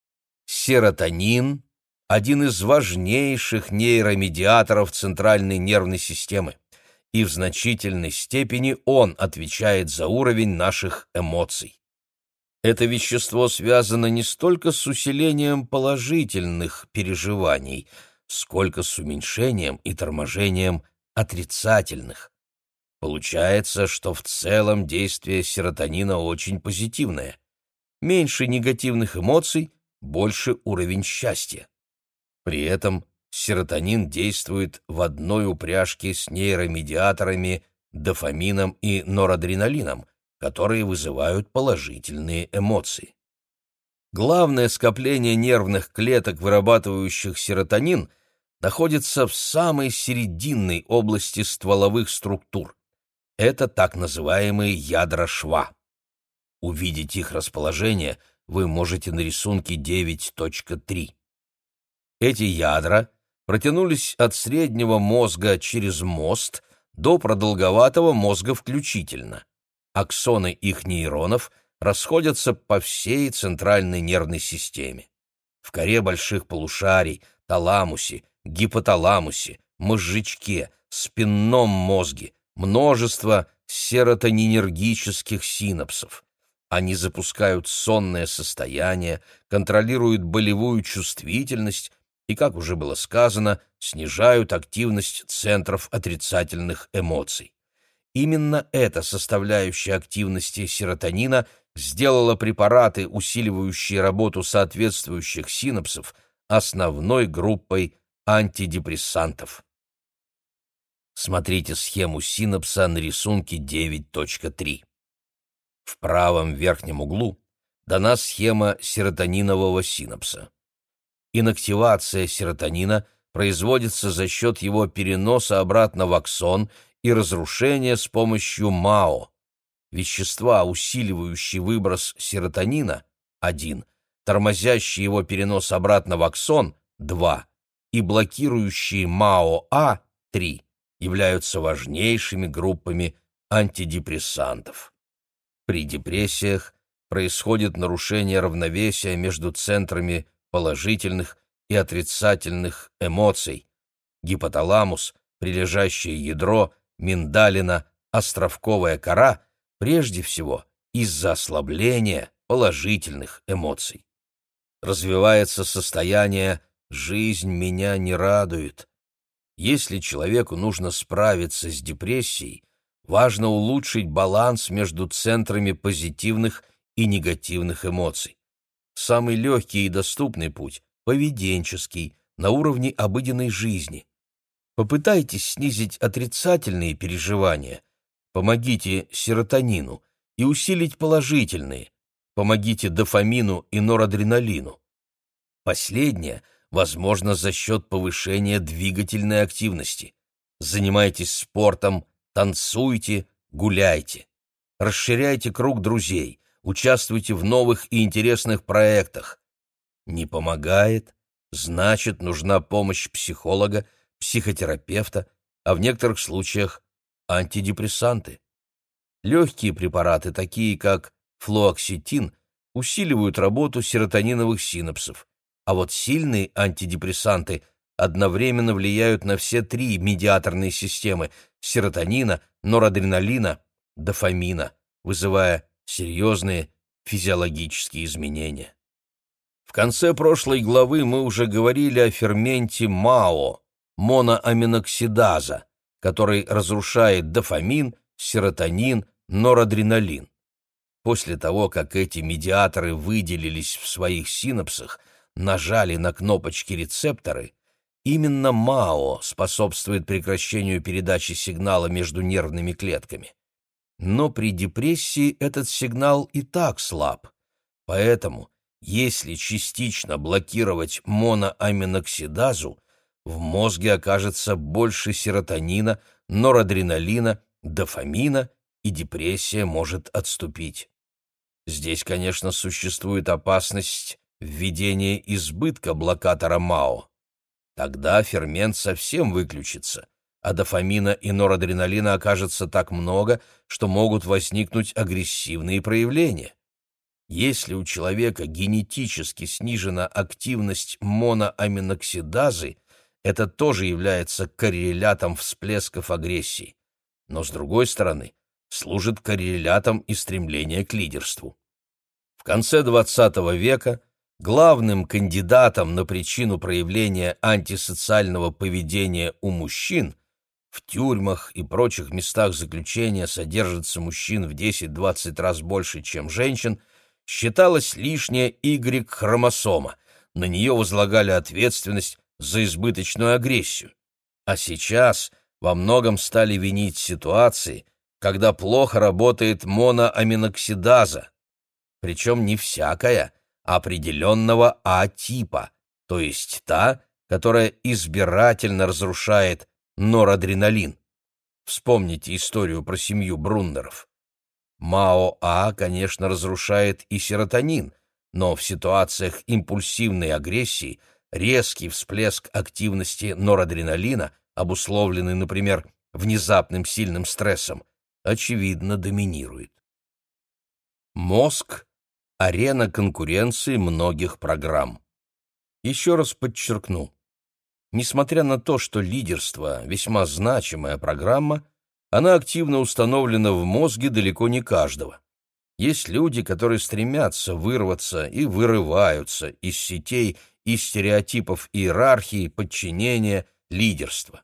Speaker 1: Серотонин – один из важнейших нейромедиаторов центральной нервной системы, и в значительной степени он отвечает за уровень наших эмоций. Это вещество связано не столько с усилением положительных переживаний, сколько с уменьшением и торможением отрицательных. Получается, что в целом действие серотонина очень позитивное. Меньше негативных эмоций, больше уровень счастья. При этом серотонин действует в одной упряжке с нейромедиаторами дофамином и норадреналином, которые вызывают положительные эмоции. Главное скопление нервных клеток, вырабатывающих серотонин, находится в самой серединной области стволовых структур. Это так называемые ядра шва. Увидеть их расположение вы можете на рисунке девять точка три. Эти ядра протянулись от среднего мозга через мост до продолговатого мозга включительно. Аксоны их нейронов расходятся по всей центральной нервной системе. В коре больших полушарий, таламусе, гипоталамусе, мозжечке, спинном мозге множество серотонинергических синапсов. Они запускают сонное состояние, контролируют болевую чувствительность и, как уже было сказано, снижают активность центров отрицательных эмоций. Именно эта составляющая активности серотонина сделала препараты, усиливающие работу соответствующих синапсов, основной группой антидепрессантов. Смотрите схему синапса на рисунке девять точка три. В правом верхнем углу дана схема серотонинового синапса. Инактивация серотонина производится за счет его переноса обратно в аксон и разрушения с помощью МАО. Вещества, усиливающие выброс серотонина – один, тормозящие его перенос обратно в аксон – два, и блокирующие МАО-А – три, являются важнейшими группами антидепрессантов. При депрессиях происходит нарушение равновесия между центрами положительных и отрицательных эмоций. Гипоталамус, прилежащее ядро, миндалина, островковая кора прежде всего из-за ослабления положительных эмоций. Развивается состояние «жизнь меня не радует». Если человеку нужно справиться с депрессией, важно улучшить баланс между центрами позитивных и негативных эмоций. Самый легкий и доступный путь – поведенческий, на уровне обыденной жизни. Попытайтесь снизить отрицательные переживания, помогите серотонину, и усилить положительные, помогите дофамину и норадреналину. Последнее возможно за счет повышения двигательной активности. Занимайтесь спортом, танцуйте, гуляйте. Расширяйте круг друзей, участвуйте в новых и интересных проектах. Не помогает? Значит, нужна помощь психолога, психотерапевта, а в некоторых случаях антидепрессанты. Легкие препараты, такие как флуоксетин, усиливают работу серотониновых синапсов, а вот сильные антидепрессанты одновременно влияют на все три медиаторные системы — серотонина, норадреналина, дофамина, вызывая серьезные физиологические изменения. В конце прошлой главы мы уже говорили о ферменте МАО, моноаминоксидаза, который разрушает дофамин, серотонин, норадреналин. После того, как эти медиаторы выделились в своих синапсах, нажали на кнопочки рецепторы, именно МАО способствует прекращению передачи сигнала между нервными клетками. Но при депрессии этот сигнал и так слаб. Поэтому, если частично блокировать моноаминоксидазу, в мозге окажется больше серотонина, норадреналина, дофамина, и депрессия может отступить. Здесь, конечно, существует опасность введения избытка блокатора МАО. Тогда фермент совсем выключится, а дофамина и норадреналина окажется так много, что могут возникнуть агрессивные проявления. Если у человека генетически снижена активность моноаминоксидазы, это тоже является коррелятом всплесков агрессии, но, с другой стороны, служит коррелятом и стремления к лидерству. В конце двадцатого века главным кандидатом на причину проявления антисоциального поведения у мужчин — в тюрьмах и прочих местах заключения содержится мужчин в десять-двадцать раз больше, чем женщин — считалась лишняя Y-хромосома, на нее возлагали ответственность за избыточную агрессию. А сейчас во многом стали винить ситуации, когда плохо работает моноаминоксидаза, причем не всякая, а определенного А-типа, то есть та, которая избирательно разрушает норадреналин. Вспомните историю про семью Бруннеров. МАО-А, конечно, разрушает и серотонин, но в ситуациях импульсивной агрессии резкий всплеск активности норадреналина, обусловленный, например, внезапным сильным стрессом, очевидно доминирует. Мозг — арена конкуренции многих программ. Еще раз подчеркну, несмотря на то, что лидерство — весьма значимая программа, она активно установлена в мозге далеко не каждого. Есть люди, которые стремятся вырваться и вырываются из сетей и стереотипов иерархии, подчинения, лидерства.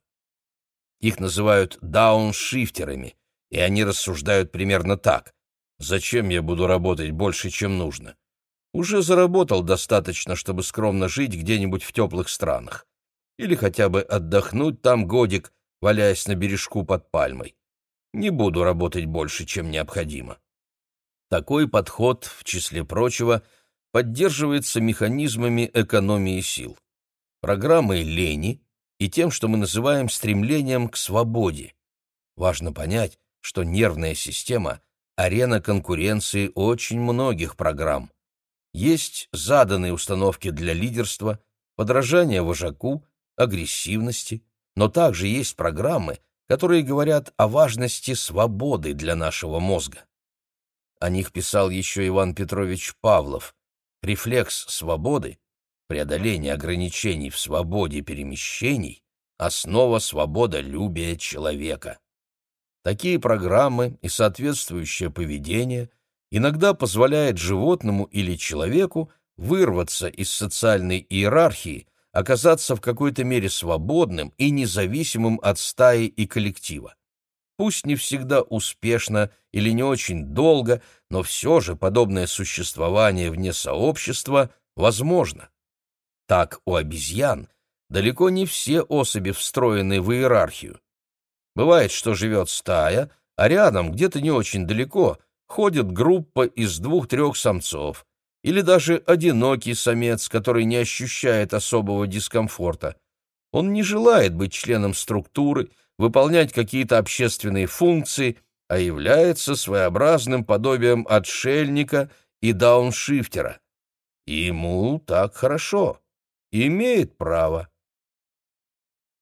Speaker 1: Их называют дауншифтерами, и они рассуждают примерно так: «Зачем я буду работать больше, чем нужно? Уже заработал достаточно, чтобы скромно жить где-нибудь в теплых странах. Или хотя бы отдохнуть там годик, валяясь на бережку под пальмой. Не буду работать больше, чем необходимо». Такой подход, в числе прочего, поддерживается механизмами экономии сил, программой лени и тем, что мы называем стремлением к свободе. Важно понять, что нервная система — арена конкуренции очень многих программ. Есть заданные установки для лидерства, подражания вожаку, агрессивности, но также есть программы, которые говорят о важности свободы для нашего мозга. О них писал еще Иван Петрович Павлов. Рефлекс свободы, преодоление ограничений в свободе перемещений — основа свободолюбия человека. Такие программы и соответствующее поведение иногда позволяет животному или человеку вырваться из социальной иерархии, оказаться в какой-то мере свободным и независимым от стаи и коллектива. Пусть не всегда успешно или не очень долго, но все же подобное существование вне сообщества возможно. Так у обезьян далеко не все особи встроены в иерархию. Бывает, что живет стая, а рядом, где-то не очень далеко, ходит группа из двух-трех самцов, или даже одинокий самец, который не ощущает особого дискомфорта. Он не желает быть членом структуры, выполнять какие-то общественные функции, а является своеобразным подобием отшельника и дауншифтера. И ему так хорошо, имеет право.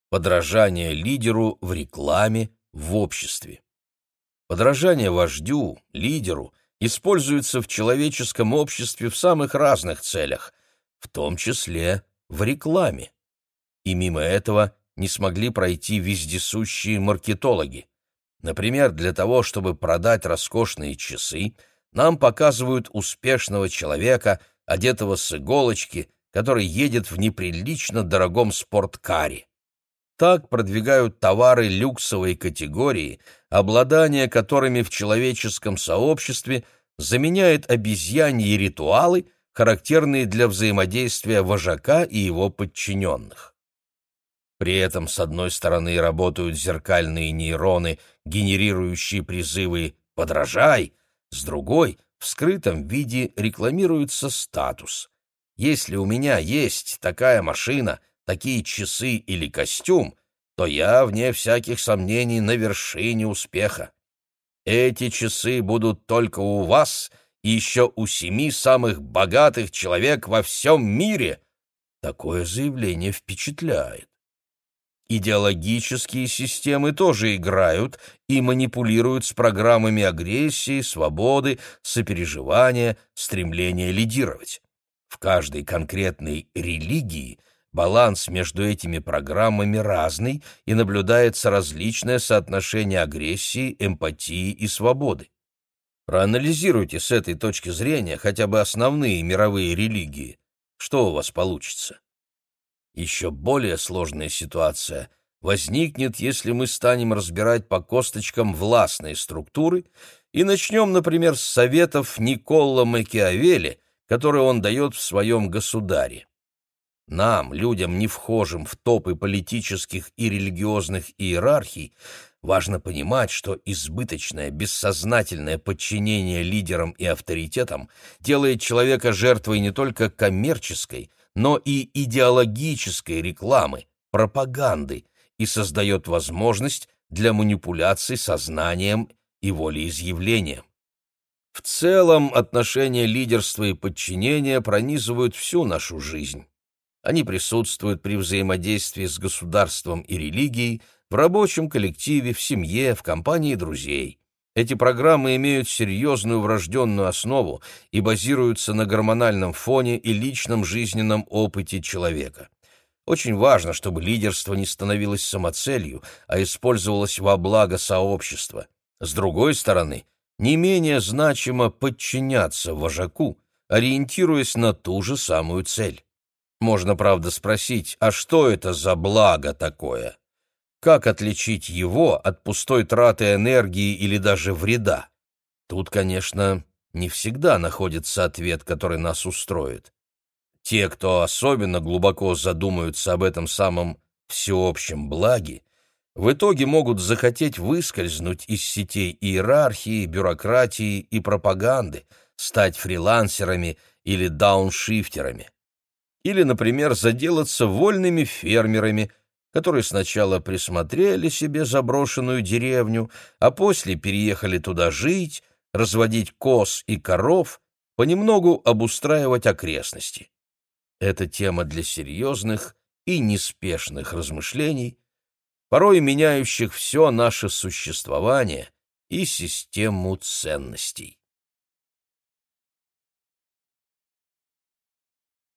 Speaker 1: Подражание лидеру в рекламе, в обществе. Подражание вождю, лидеру используется в человеческом обществе в самых разных целях, в том числе в рекламе. И мимо этого не смогли пройти вездесущие маркетологи. Например, для того, чтобы продать роскошные часы, нам показывают успешного человека, одетого с иголочки, который едет в неприлично дорогом спорткаре. Так продвигают товары люксовой категории, обладание которыми в человеческом сообществе заменяет обезьяньи ритуалы, характерные для взаимодействия вожака и его подчиненных. При этом, с одной стороны, работают зеркальные нейроны, генерирующие призывы «подражай», с другой, в скрытом виде рекламируется статус. Если у меня есть такая машина, такие часы или костюм, то я, вне всяких сомнений, на вершине успеха. Эти часы будут только у вас и еще у семи самых богатых человек во всем мире. Такое заявление впечатляет. Идеологические системы тоже играют и манипулируют с программами агрессии, свободы, сопереживания, стремления лидировать. В каждой конкретной религии баланс между этими программами разный, и наблюдается различное соотношение агрессии, эмпатии и свободы. Проанализируйте с этой точки зрения хотя бы основные мировые религии. Что у вас получится? Еще более сложная ситуация возникнет, если мы станем разбирать по косточкам властные структуры и начнем, например, с советов Никколо Макиавелли, которые он дает в своем «Государе». Нам, людям, не вхожим в топы политических и религиозных иерархий, важно понимать, что избыточное, бессознательное подчинение лидерам и авторитетам делает человека жертвой не только коммерческой, но и идеологической рекламы, пропаганды и создает возможность для манипуляций сознанием и волеизъявлением. В целом, отношения лидерства и подчинения пронизывают всю нашу жизнь. Они присутствуют при взаимодействии с государством и религией, в рабочем коллективе, в семье, в компании друзей. Эти программы имеют серьезную врожденную основу и базируются на гормональном фоне и личном жизненном опыте человека. Очень важно, чтобы лидерство не становилось самоцелью, а использовалось во благо сообщества. С другой стороны, не менее значимо подчиняться вожаку, ориентируясь на ту же самую цель. Можно, правда, спросить, а что это за благо такое? Как отличить его от пустой траты энергии или даже вреда? Тут, конечно, не всегда находится ответ, который нас устроит. Те, кто особенно глубоко задумаются об этом самом всеобщем благе, в итоге могут захотеть выскользнуть из сетей иерархии, бюрократии и пропаганды, стать фрилансерами или дауншифтерами. Или, например, заделаться вольными фермерами, которые сначала присмотрели себе заброшенную деревню, а после переехали туда жить, разводить коз и коров, понемногу обустраивать окрестности. Это тема для серьезных и неспешных размышлений, порой меняющих все наше существование и систему ценностей.